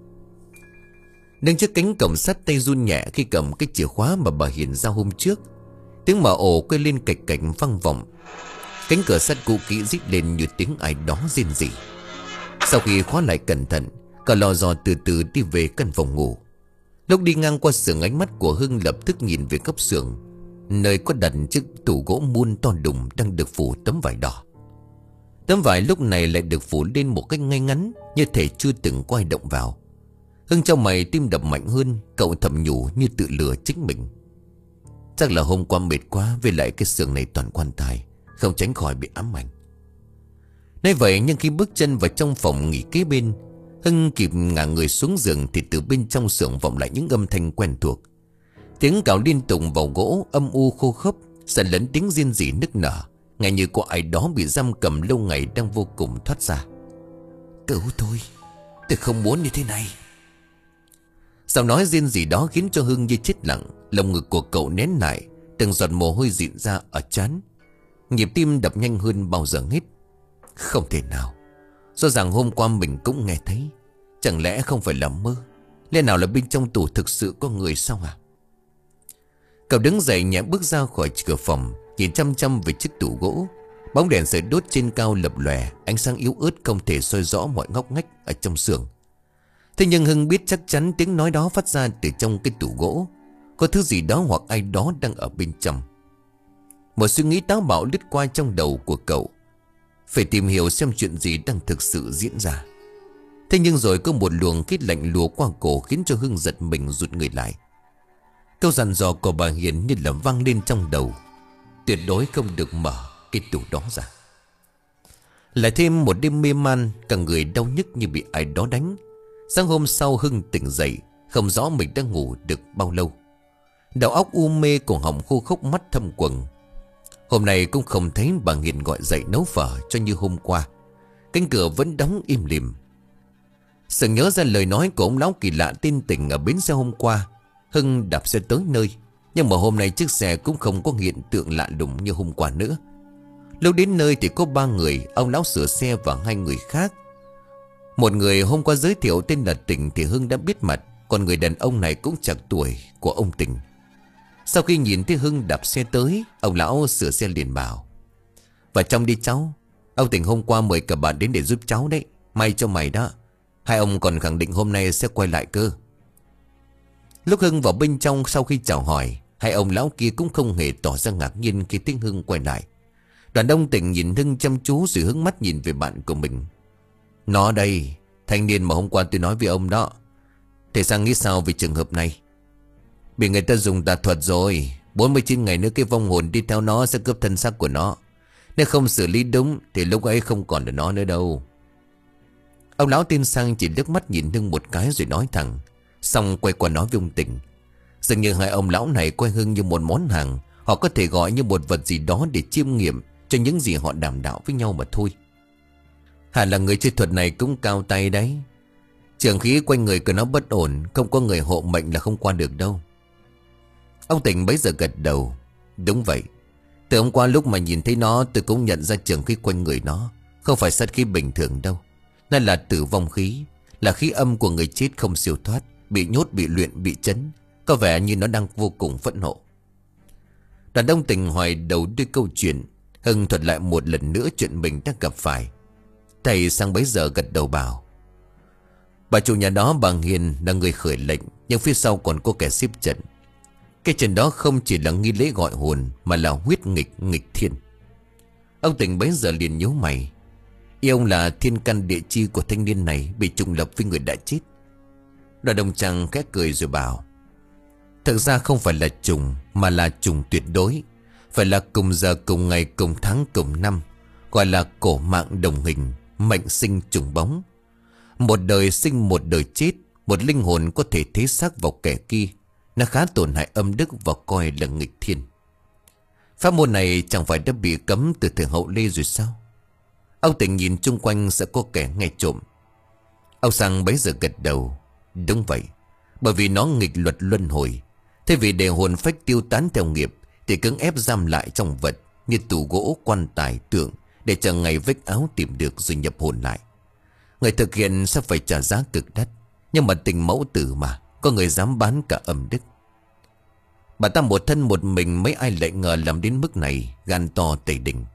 Đứng trước cánh cổng sắt, tay run nhẹ khi cầm cái chìa khóa mà bà Hiền giao hôm trước. Tiếng mở ổ quay lên cạch cạch vang vọng. Cánh cửa sắt cũ kỹ rít lên như tiếng ai đó rên rỉ. Sau khi khóa lại cẩn thận, cả lò dò từ từ đi về căn phòng ngủ. Lúc đi ngang qua xưởng, ánh mắt của Hưng lập tức nhìn về góc xưởng, nơi có đặt chiếc tủ gỗ muôn to đùng đang được phủ tấm vải đỏ. Tấm vải lúc này lại được phủ lên một cách ngay ngắn, như thể chưa từng có ai động vào. Hưng trong mày tim đập mạnh hơn, cậu thầm nhủ như tự lừa chính mình. Chắc là hôm qua mệt quá, với lại cái xưởng này toàn quan tài, không tránh khỏi bị ám ảnh. Nói vậy nhưng khi bước chân vào trong phòng nghỉ kế bên, Hưng kịp ngả người xuống giường thì từ bên trong xưởng vọng lại những âm thanh quen thuộc. Tiếng cào liên tục vào gỗ âm u khô khốc, xen lẫn tiếng rên rỉ nức nở, nghe như có ai đó bị giam cầm lâu ngày đang vô cùng thoát ra. Cứu tôi, tôi không muốn như thế này. Giọng nói rên rỉ đó khiến cho Hưng như chết lặng. Lồng ngực của cậu nén lại, từng giọt mồ hôi rịn ra ở trán. Nhịp tim đập nhanh hơn bao giờ hết. Không thể nào, rõ ràng hôm qua mình cũng nghe thấy. Chẳng lẽ không phải là mơ? Lẽ nào là bên trong tủ thực sự có người sao à? Cậu đứng dậy nhẹ bước ra khỏi cửa phòng, nhìn chăm chăm về chiếc tủ gỗ. Bóng đèn sưởi đốt trên cao lập lòe, ánh sáng yếu ớt không thể soi rõ mọi ngóc ngách ở trong xưởng. Thế nhưng Hưng biết chắc chắn tiếng nói đó phát ra từ trong cái tủ gỗ. Có thứ gì đó hoặc ai đó đang ở bên trong. Một suy nghĩ táo bạo lướt qua trong đầu của cậu. Phải tìm hiểu xem chuyện gì đang thực sự diễn ra. Thế nhưng rồi có một luồng khí lạnh lùa qua cổ khiến cho Hưng giật mình rụt người lại. Câu dặn dò của bà Hiền như là vang lên trong đầu. Tuyệt đối không được mở cái tủ đó ra. Lại thêm một đêm mê man, cả người đau nhức như bị ai đó đánh. Sáng hôm sau Hưng tỉnh dậy, không rõ mình đã ngủ được bao lâu. Đầu óc u mê, cổ họng khô khốc, mắt thâm quầng. Hôm nay cũng không thấy bà Hiền gọi dậy nấu phở cho như hôm qua. Cánh cửa vẫn đóng im lìm. Sực nhớ ra lời nói của ông lão kỳ lạ tin tình ở bến xe hôm qua. Hưng đạp xe tới nơi, nhưng mà hôm nay chiếc xe cũng không có hiện tượng lạ lùng như hôm qua nữa. Lúc đến nơi thì có ba người, ông lão sửa xe và hai người khác. Một người hôm qua giới thiệu tên là Tình thì Hưng đã biết mặt, còn người đàn ông này cũng chạc tuổi của ông Tình. Sau khi nhìn thấy Hưng đạp xe tới, ông lão sửa xe liền bảo: "Vào trong đi cháu. Ông Tình hôm qua mời cả bạn đến để giúp cháu đấy. May cho mày đó. Hai ông còn khẳng định hôm nay sẽ quay lại cơ." Lúc Hưng vào bên trong sau khi chào hỏi, hai ông lão kia cũng không hề tỏ ra ngạc nhiên khi tiếng Hưng quay lại. Đoàn ông Tình nhìn Hưng chăm chú rồi hướng mắt nhìn về bạn của mình. "Nó đây, thanh niên mà hôm qua tôi nói với ông đó. Thầy Sang nghĩ sao về trường hợp này?" "Bị người ta dùng tà thuật rồi. bốn mươi chín ngày nữa cái vong hồn đi theo nó sẽ cướp thân xác của nó. Nếu không xử lý đúng thì lúc ấy không còn là nó nữa đâu." Ông lão tên Sang chỉ liếc mắt nhìn Hưng một cái rồi nói thẳng, xong quay qua nói với ông Tình. Dường như hai ông lão này coi Hưng như một món hàng, họ có thể gọi như một vật gì đó để chiêm nghiệm cho những gì họ đàm đạo với nhau mà thôi. Hẳn là người chơi thuật này cũng cao tay đấy. Trường khí quanh người của nó bất ổn, không có người hộ mệnh là không qua được đâu. Ông Tình bấy giờ gật đầu. Đúng vậy. Từ hôm qua lúc mà nhìn thấy nó, tôi cũng nhận ra trường khí quanh người nó không phải sát khí bình thường đâu. Nó là tử vong khí, là khí âm của người chết không siêu thoát, bị nhốt, bị luyện, bị chấn. Có vẻ như nó đang vô cùng phẫn nộ. Đàn ông Tình hoài đầu đưa câu chuyện. Hưng thuật lại một lần nữa chuyện mình đã gặp phải. Thầy Sang bấy giờ gật đầu bảo: "Bà chủ nhà đó, bà Hiền, là người khởi lệnh, nhưng phía sau còn có kẻ xếp trận. Cái trận đó không chỉ là nghi lễ gọi hồn, mà là huyết nghịch, nghịch thiên." Ông Tình bấy giờ liền nhíu mày. Ý ông là thiên căn địa chi của thanh niên này bị trùng lập với người đã chết. Đoàn đồng chàng khẽ cười rồi bảo: "Thực ra không phải là trùng, mà là trùng tuyệt đối. Phải là cùng giờ, cùng ngày, cùng tháng, cùng năm. Gọi là cổ mạng đồng hình, mệnh sinh trùng bóng. Một đời sinh, một đời chết. Một linh hồn có thể thế xác vào kẻ kia. Nó khá tổn hại âm đức và coi là nghịch thiên. Pháp môn này chẳng phải đã bị cấm từ thời Hậu Lê rồi sao?" Ông Tình nhìn chung quanh sẽ có kẻ nghe trộm. Ông Sang bấy giờ gật đầu. Đúng vậy, bởi vì nó nghịch luật luân hồi. Thế vì để hồn phách tiêu tán theo nghiệp thì cưỡng ép giam lại trong vật như tủ gỗ, quan tài, tượng, để chờ ngày vết áo tìm được rồi nhập hồn lại. Người thực hiện sẽ phải trả giá cực đắt, nhưng mà tình mẫu tử mà, có người dám bán cả âm đức. Bà ta một thân một mình, mấy ai lại ngờ làm đến mức này, gan to tẩy đỉnh.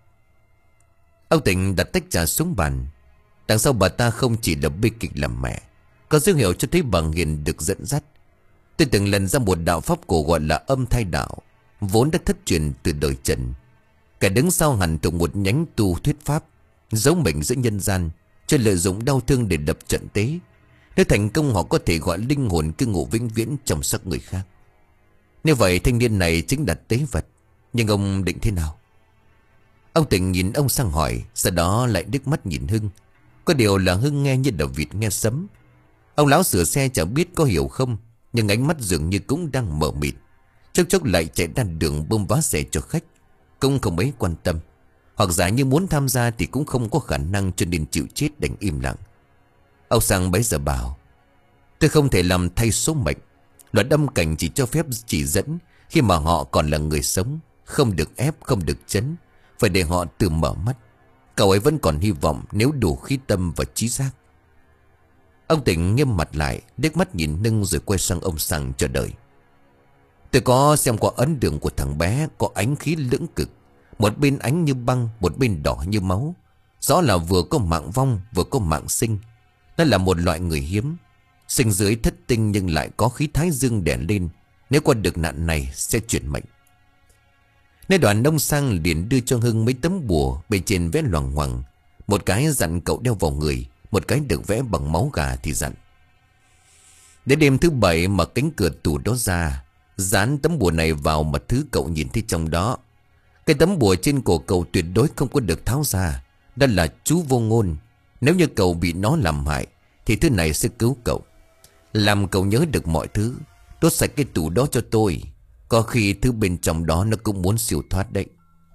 Ông Tình đặt tách trà xuống bàn. Đằng sau bà ta không chỉ là bi kịch làm mẹ, có dấu hiệu cho thấy bà Hiền được dẫn dắt. Tôi từng lần ra một đạo pháp cổ gọi là âm thai đạo, vốn đã thất truyền từ đời Trần. Kẻ đứng sau hẳn thuộc một nhánh tu thuyết pháp, giấu mình giữa nhân gian, cho lợi dụng đau thương để lập trận tế. Nếu thành công, họ có thể gọi linh hồn cư ngụ vĩnh viễn trong xác người khác. Nếu vậy, thanh niên này chính là tế vật. Nhưng ông định thế nào? Ông Tình nhìn ông Sang hỏi, sau đó lại đứt mắt nhìn Hưng. Có điều là Hưng nghe như đầu vịt nghe sấm. Ông lão sửa xe chẳng biết có hiểu không, nhưng ánh mắt dường như cũng đang mờ mịt. Chốc chốc lại chạy ra đường bơm vá xe cho khách, cũng không mấy quan tâm. Hoặc giả như muốn tham gia thì cũng không có khả năng, cho nên chịu chết đành im lặng. Ông Sang bấy giờ bảo: "Tôi không thể làm thay số mệnh. Luật âm cảnh chỉ cho phép chỉ dẫn khi mà họ còn là người sống, không được ép, không được chấn, phải để họ tự mở mắt. Cậu ấy vẫn còn hy vọng nếu đủ khí tâm và trí giác." Ông Tình nghiêm mặt lại, liếc mắt nhìn Nưng rồi quay sang ông Sang chờ đợi. "Tôi có xem qua ấn đường của thằng bé, có ánh khí lưỡng cực. Một bên ánh như băng, một bên đỏ như máu. Rõ là vừa có mạng vong, vừa có mạng sinh. Nó là một loại người hiếm, sinh dưới thất tinh nhưng lại có khí thái dương đè lên. Nếu qua được nạn này sẽ chuyển mệnh." Nên đoàn ông Sang liền đưa cho Hưng mấy tấm bùa bề trên vẽ loằng ngoằng. Một cái dặn cậu đeo vào người, một cái được vẽ bằng máu gà thì dặn: "Đến đêm thứ bảy mở cánh cửa tủ đó ra, dán tấm bùa này vào mà thứ cậu nhìn thấy trong đó. Cái tấm bùa trên cổ cậu tuyệt đối không có được tháo ra. Đó là chú vô ngôn. Nếu như cậu bị nó làm hại thì thứ này sẽ cứu cậu. Làm cậu nhớ được mọi thứ. Đốt sạch cái tủ đó cho tôi. Có khi thứ bên trong đó nó cũng muốn siêu thoát đấy.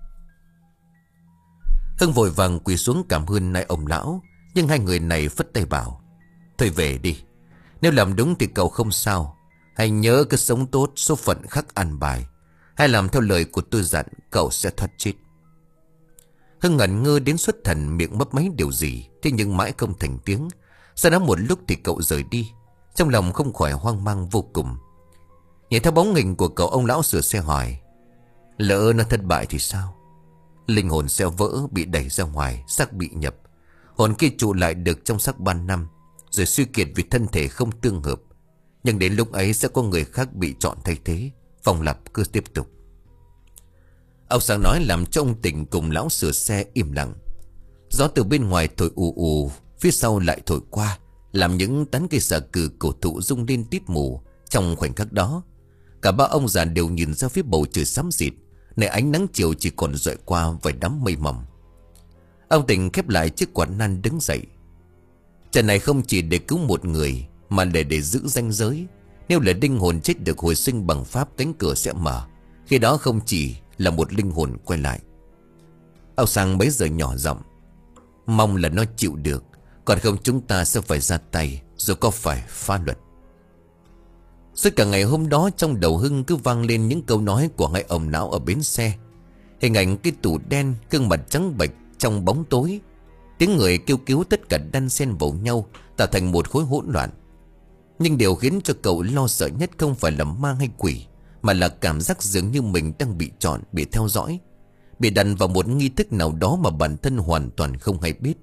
Hưng vội vàng quỳ xuống cảm ơn nại ông lão. Nhưng hai người này phất tay bảo: thôi về đi. Nếu làm đúng thì cậu không sao. Hãy nhớ cứ sống tốt, số phận khắc ăn bài. Hãy làm theo lời của tôi dặn, cậu sẽ thoát chết. Hưng ngẩn ngơ đến xuất thần, miệng mấp máy điều gì, thế nhưng mãi không thành tiếng. Sau đó một lúc thì cậu rời đi. Trong lòng không khỏi hoang mang vô cùng. Nhìn theo bóng hình của cậu, ông lão sửa xe hỏi: lỡ nó thất bại thì sao? Linh hồn sẽ vỡ, bị đẩy ra ngoài, xác bị nhập. Hồn kia trụ lại được trong xác ban năm, rồi suy kiệt vì thân thể không tương hợp. Nhưng đến lúc ấy sẽ có người khác bị chọn thay thế. Vòng lặp cứ tiếp tục. Ông sáng nói làm cho ông Tỉnh cùng lão sửa xe im lặng. Gió từ bên ngoài thổi ù ù, phía sau lại thổi qua, làm những tán cây xà cừ cổ thụ rung lên tít mù. Trong khoảnh khắc đó, cả ba ông già đều nhìn ra phía bầu trời xám xịt, nơi ánh nắng chiều chỉ còn rọi qua vài đám mây mỏng. Ông Tỉnh khép lại chiếc quạt nan đứng dậy. Trận này không chỉ để cứu một người, mà để để giữ ranh giới. Nếu là linh hồn chết được hồi sinh bằng pháp, cánh cửa sẽ mở. Khi đó không chỉ là một linh hồn quay lại. Ông Sang bấy giờ nhỏ giọng: mong là nó chịu được, còn không chúng ta sẽ phải ra tay, rồi có phải phá luật. Suốt cả ngày hôm đó trong đầu Hưng cứ vang lên những câu nói của hai ông lão ở bến xe. Hình ảnh cái tủ đen, gương mặt trắng bệch trong bóng tối, tiếng người kêu cứu, tất cả đan xen vào nhau tạo thành một khối hỗn loạn. Nhưng điều khiến cho cậu lo sợ nhất không phải là ma hay quỷ, mà là cảm giác dường như mình đang bị chọn, bị theo dõi, bị đặt vào một nghi thức nào đó mà bản thân hoàn toàn không hay biết.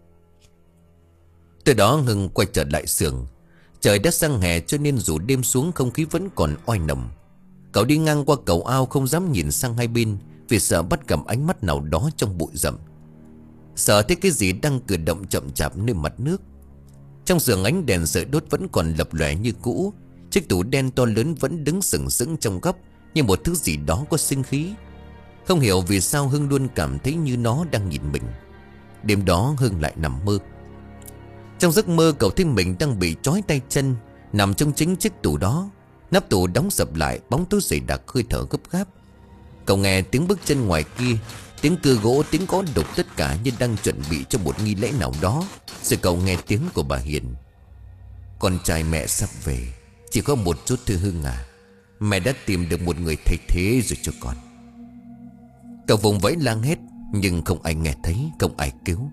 Từ đó Hưng quay trở lại xưởng. Trời đã sang hè cho nên dù đêm xuống không khí vẫn còn oi nồng. Cậu đi ngang qua cầu ao không dám nhìn sang hai bên, vì sợ bắt gặp ánh mắt nào đó trong bụi rậm. Sợ thấy cái gì đang cử động chậm chạp nơi mặt nước. Trong giường ánh đèn sợi đốt vẫn còn lập lòe như cũ. Chiếc tủ đen to lớn vẫn đứng sừng sững trong góc, như một thứ gì đó có sinh khí. Không hiểu vì sao Hưng luôn cảm thấy như nó đang nhìn mình. Đêm đó Hưng lại nằm mơ. Trong giấc mơ cậu thấy mình đang bị trói tay chân, nằm trong chính chiếc tủ đó. Nắp tủ đóng sập lại, bóng tối dày đặc, hơi thở gấp gáp. Cậu nghe tiếng bước chân ngoài kia, tiếng cưa gỗ, tiếng gõ đục, tất cả như đang chuẩn bị cho một nghi lễ nào đó. Rồi cậu nghe tiếng của bà Hiền: con trai mẹ sắp về, chỉ có một chút thôi Hưng à. Mẹ đã tìm được một người thay thế rồi cho con. Cậu vùng vẫy lang hết, nhưng không ai nghe thấy, không ai cứu.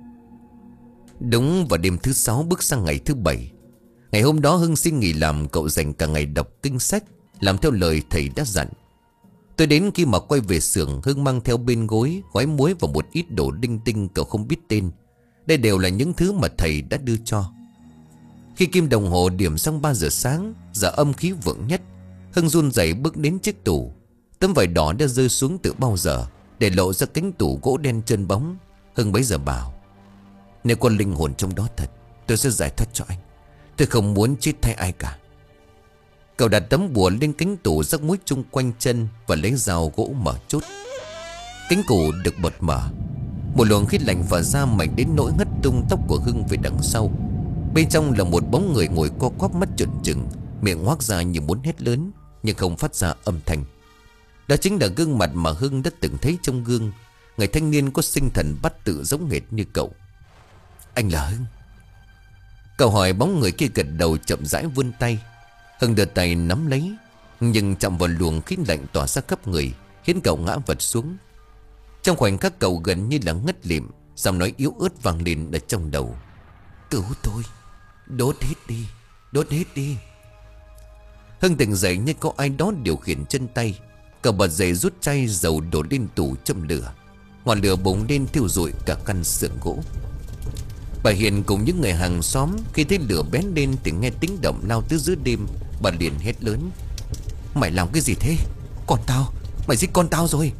Đúng vào đêm thứ sáu bước sang ngày thứ bảy. Ngày hôm đó Hưng xin nghỉ làm. Cậu dành cả ngày đọc kinh sách, làm theo lời thầy đã dặn. Tôi đến khi mà quay về xưởng, Hưng mang theo bên gối gói muối và một ít đồ linh tinh cậu không biết tên. Đây đều là những thứ mà thầy đã đưa cho. Khi kim đồng hồ điểm xong ba giờ sáng, giờ âm khí vượng nhất, Hưng run rẩy bước đến chiếc tủ. Tấm vải đỏ đã rơi xuống từ bao giờ, để lộ ra cánh tủ gỗ đen trơn bóng. Hưng bấy giờ bảo: nếu con linh hồn trong đó thật, tôi sẽ giải thoát cho anh. Tôi không muốn chết thay ai cả. Cậu đặt tấm bùa lên cánh tủ, rắc muối chung quanh chân và lấy dao gỗ mở chốt. Cánh tủ được bật mở. Một luồng khí lạnh phả ra mạnh đến nỗi hất tung tóc của Hưng về đằng sau. Bên trong là một bóng người ngồi co quắp, mắt trợn trừng, miệng ngoác ra như muốn hét lớn, nhưng không phát ra âm thanh. Đó chính là gương mặt mà Hưng đã từng thấy trong gương. Người thanh niên có sinh thần bắt tự giống hệt như cậu. Anh là Hưng? Cậu hỏi. Bóng người kia gật đầu, chậm rãi vươn tay. Hưng đưa tay nắm lấy, nhưng chạm vào luồng khí lạnh tỏa ra khắp người, khiến cậu ngã vật xuống. Trong khoảnh khắc cậu gần như là ngất lịm, giọng nói yếu ớt vang lên ở trong đầu: cứu tôi, đốt hết đi, đốt hết đi. Hưng tỉnh dậy như có ai đó điều khiển chân tay. Cậu bật dậy rút chai dầu đổ lên tủ châm lửa. Ngọn lửa bùng lên thiêu rụi cả căn xưởng gỗ. Bà Hiền cùng những người hàng xóm khi thấy lửa bén lên thì nghe tiếng động lao từ giữa đêm. Bà liền hét lớn: mày làm cái gì thế? Con tao, mày giết con tao rồi.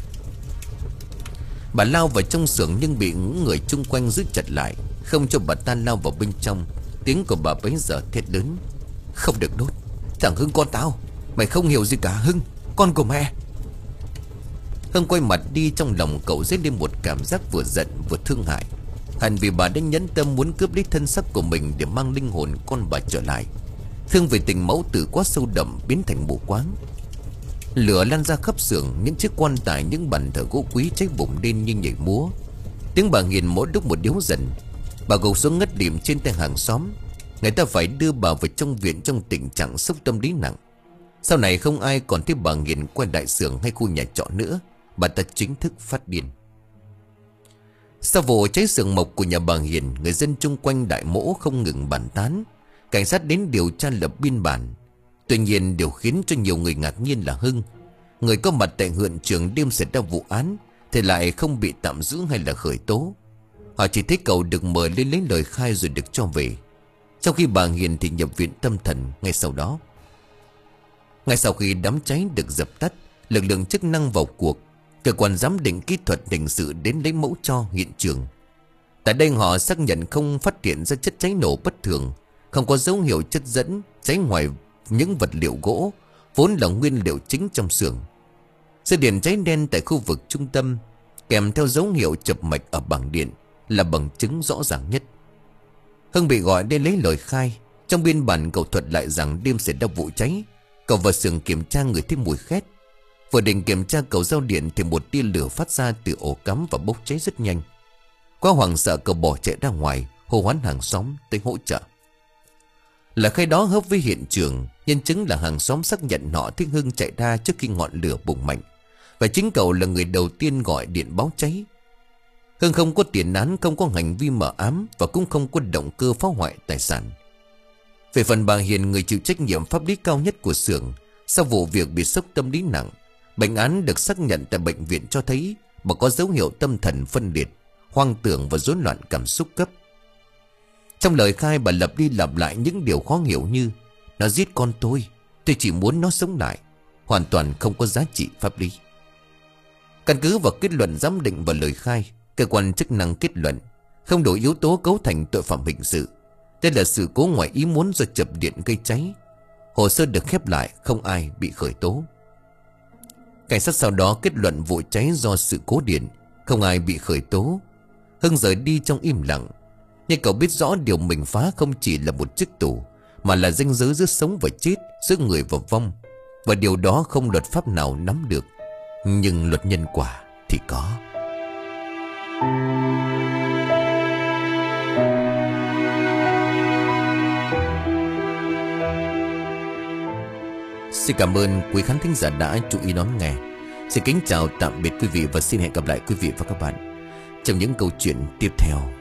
Bà lao vào trong xưởng nhưng bị những người chung quanh giữ chặt lại, không cho bà ta lao vào bên trong. Tiếng của bà bấy giờ thét lớn: không được đốt, thằng Hưng con tao. Mày không hiểu gì cả Hưng, con của mẹ. Hưng quay mặt đi, trong lòng cậu dấy lên một cảm giác vừa giận vừa thương hại. Hẳn vì bà đã nhẫn tâm muốn cướp lấy thân xác của mình để mang linh hồn con bà trở lại. Thương về tình mẫu tử quá sâu đậm biến thành mù quáng. Lửa lan ra khắp xưởng, những chiếc quan tài, những bàn thờ gỗ quý cháy bùng lên như nhảy múa. Tiếng bà Hiền mỗi lúc một điếu dần. Bà gục xuống ngất lịm trên tay hàng xóm. Người ta phải đưa bà vào trong viện trong tình trạng sốc tâm lý nặng. Sau này không ai còn thấy bà Hiền quay lại xưởng hay khu nhà trọ nữa. Bà ta chính thức phát điên. Sau vụ cháy xưởng mộc của nhà bà Hiền, người dân chung quanh Đại Mỗ không ngừng bàn tán. Cảnh sát đến điều tra lập biên bản. Tuy nhiên điều khiến cho nhiều người ngạc nhiên là Hưng, người có mặt tại hiện trường đêm xảy ra vụ án, thì lại không bị tạm giữ hay là khởi tố. Họ chỉ thấy cậu được mời lên lấy lời khai rồi được cho về. Trong khi bà Hiền thì nhập viện tâm thần ngay sau đó. Ngay sau khi đám cháy được dập tắt, lực lượng chức năng vào cuộc. Cơ quan giám định kỹ thuật hình sự đến lấy mẫu cho hiện trường. Tại đây họ xác nhận không phát hiện ra chất cháy nổ bất thường, không có dấu hiệu chất dẫn cháy ngoài những vật liệu gỗ vốn là nguyên liệu chính trong xưởng. Dây điện cháy đen tại khu vực trung tâm kèm theo dấu hiệu chập mạch ở bảng điện là bằng chứng rõ ràng nhất. Hưng bị gọi đến lấy lời khai. Trong biên bản cậu thuật lại rằng đêm xảy ra vụ cháy, cậu vào xưởng kiểm tra người thấy mùi khét. Vừa định kiểm tra cầu giao điện thì một tia lửa phát ra từ ổ cắm và bốc cháy rất nhanh. Quá hoảng sợ cậu bỏ chạy ra ngoài, hô hoán hàng xóm tới hỗ trợ. Là khai đó hợp với hiện trường, nhân chứng là hàng xóm xác nhận họ thấy Hưng chạy ra trước khi ngọn lửa bùng mạnh, và chính cậu là người đầu tiên gọi điện báo cháy. Hưng không có tiền án, không có hành vi mờ ám và cũng không có động cơ phá hoại tài sản. Về phần bà Hiền, người chịu trách nhiệm pháp lý cao nhất của xưởng, sau vụ việc bị sốc tâm lý nặng, bệnh án được xác nhận tại bệnh viện cho thấy bà có dấu hiệu tâm thần phân liệt, hoang tưởng và rối loạn cảm xúc cấp. Trong lời khai bà lặp đi lặp lại những điều khó hiểu như: nó giết con tôi, tôi chỉ muốn nó sống lại, hoàn toàn không có giá trị pháp lý. Căn cứ vào kết luận giám định và lời khai, cơ quan chức năng kết luận không đủ yếu tố cấu thành tội phạm hình sự. Đây là sự cố ngoài ý muốn do chập điện gây cháy. Hồ sơ được khép lại, không ai bị khởi tố. Cảnh sát sau đó kết luận vụ cháy do sự cố điện, không ai bị khởi tố. Hưng rời đi trong im lặng, nhưng cậu biết rõ điều mình phá không chỉ là một chiếc tủ, mà là ranh giới giữa sống và chết, giữa người và vong. Và điều đó không luật pháp nào nắm được, nhưng luật nhân quả thì có. Xin cảm ơn quý khán thính giả đã chú ý đón nghe. Xin kính chào tạm biệt quý vị và xin hẹn gặp lại quý vị và các bạn trong những câu chuyện tiếp theo.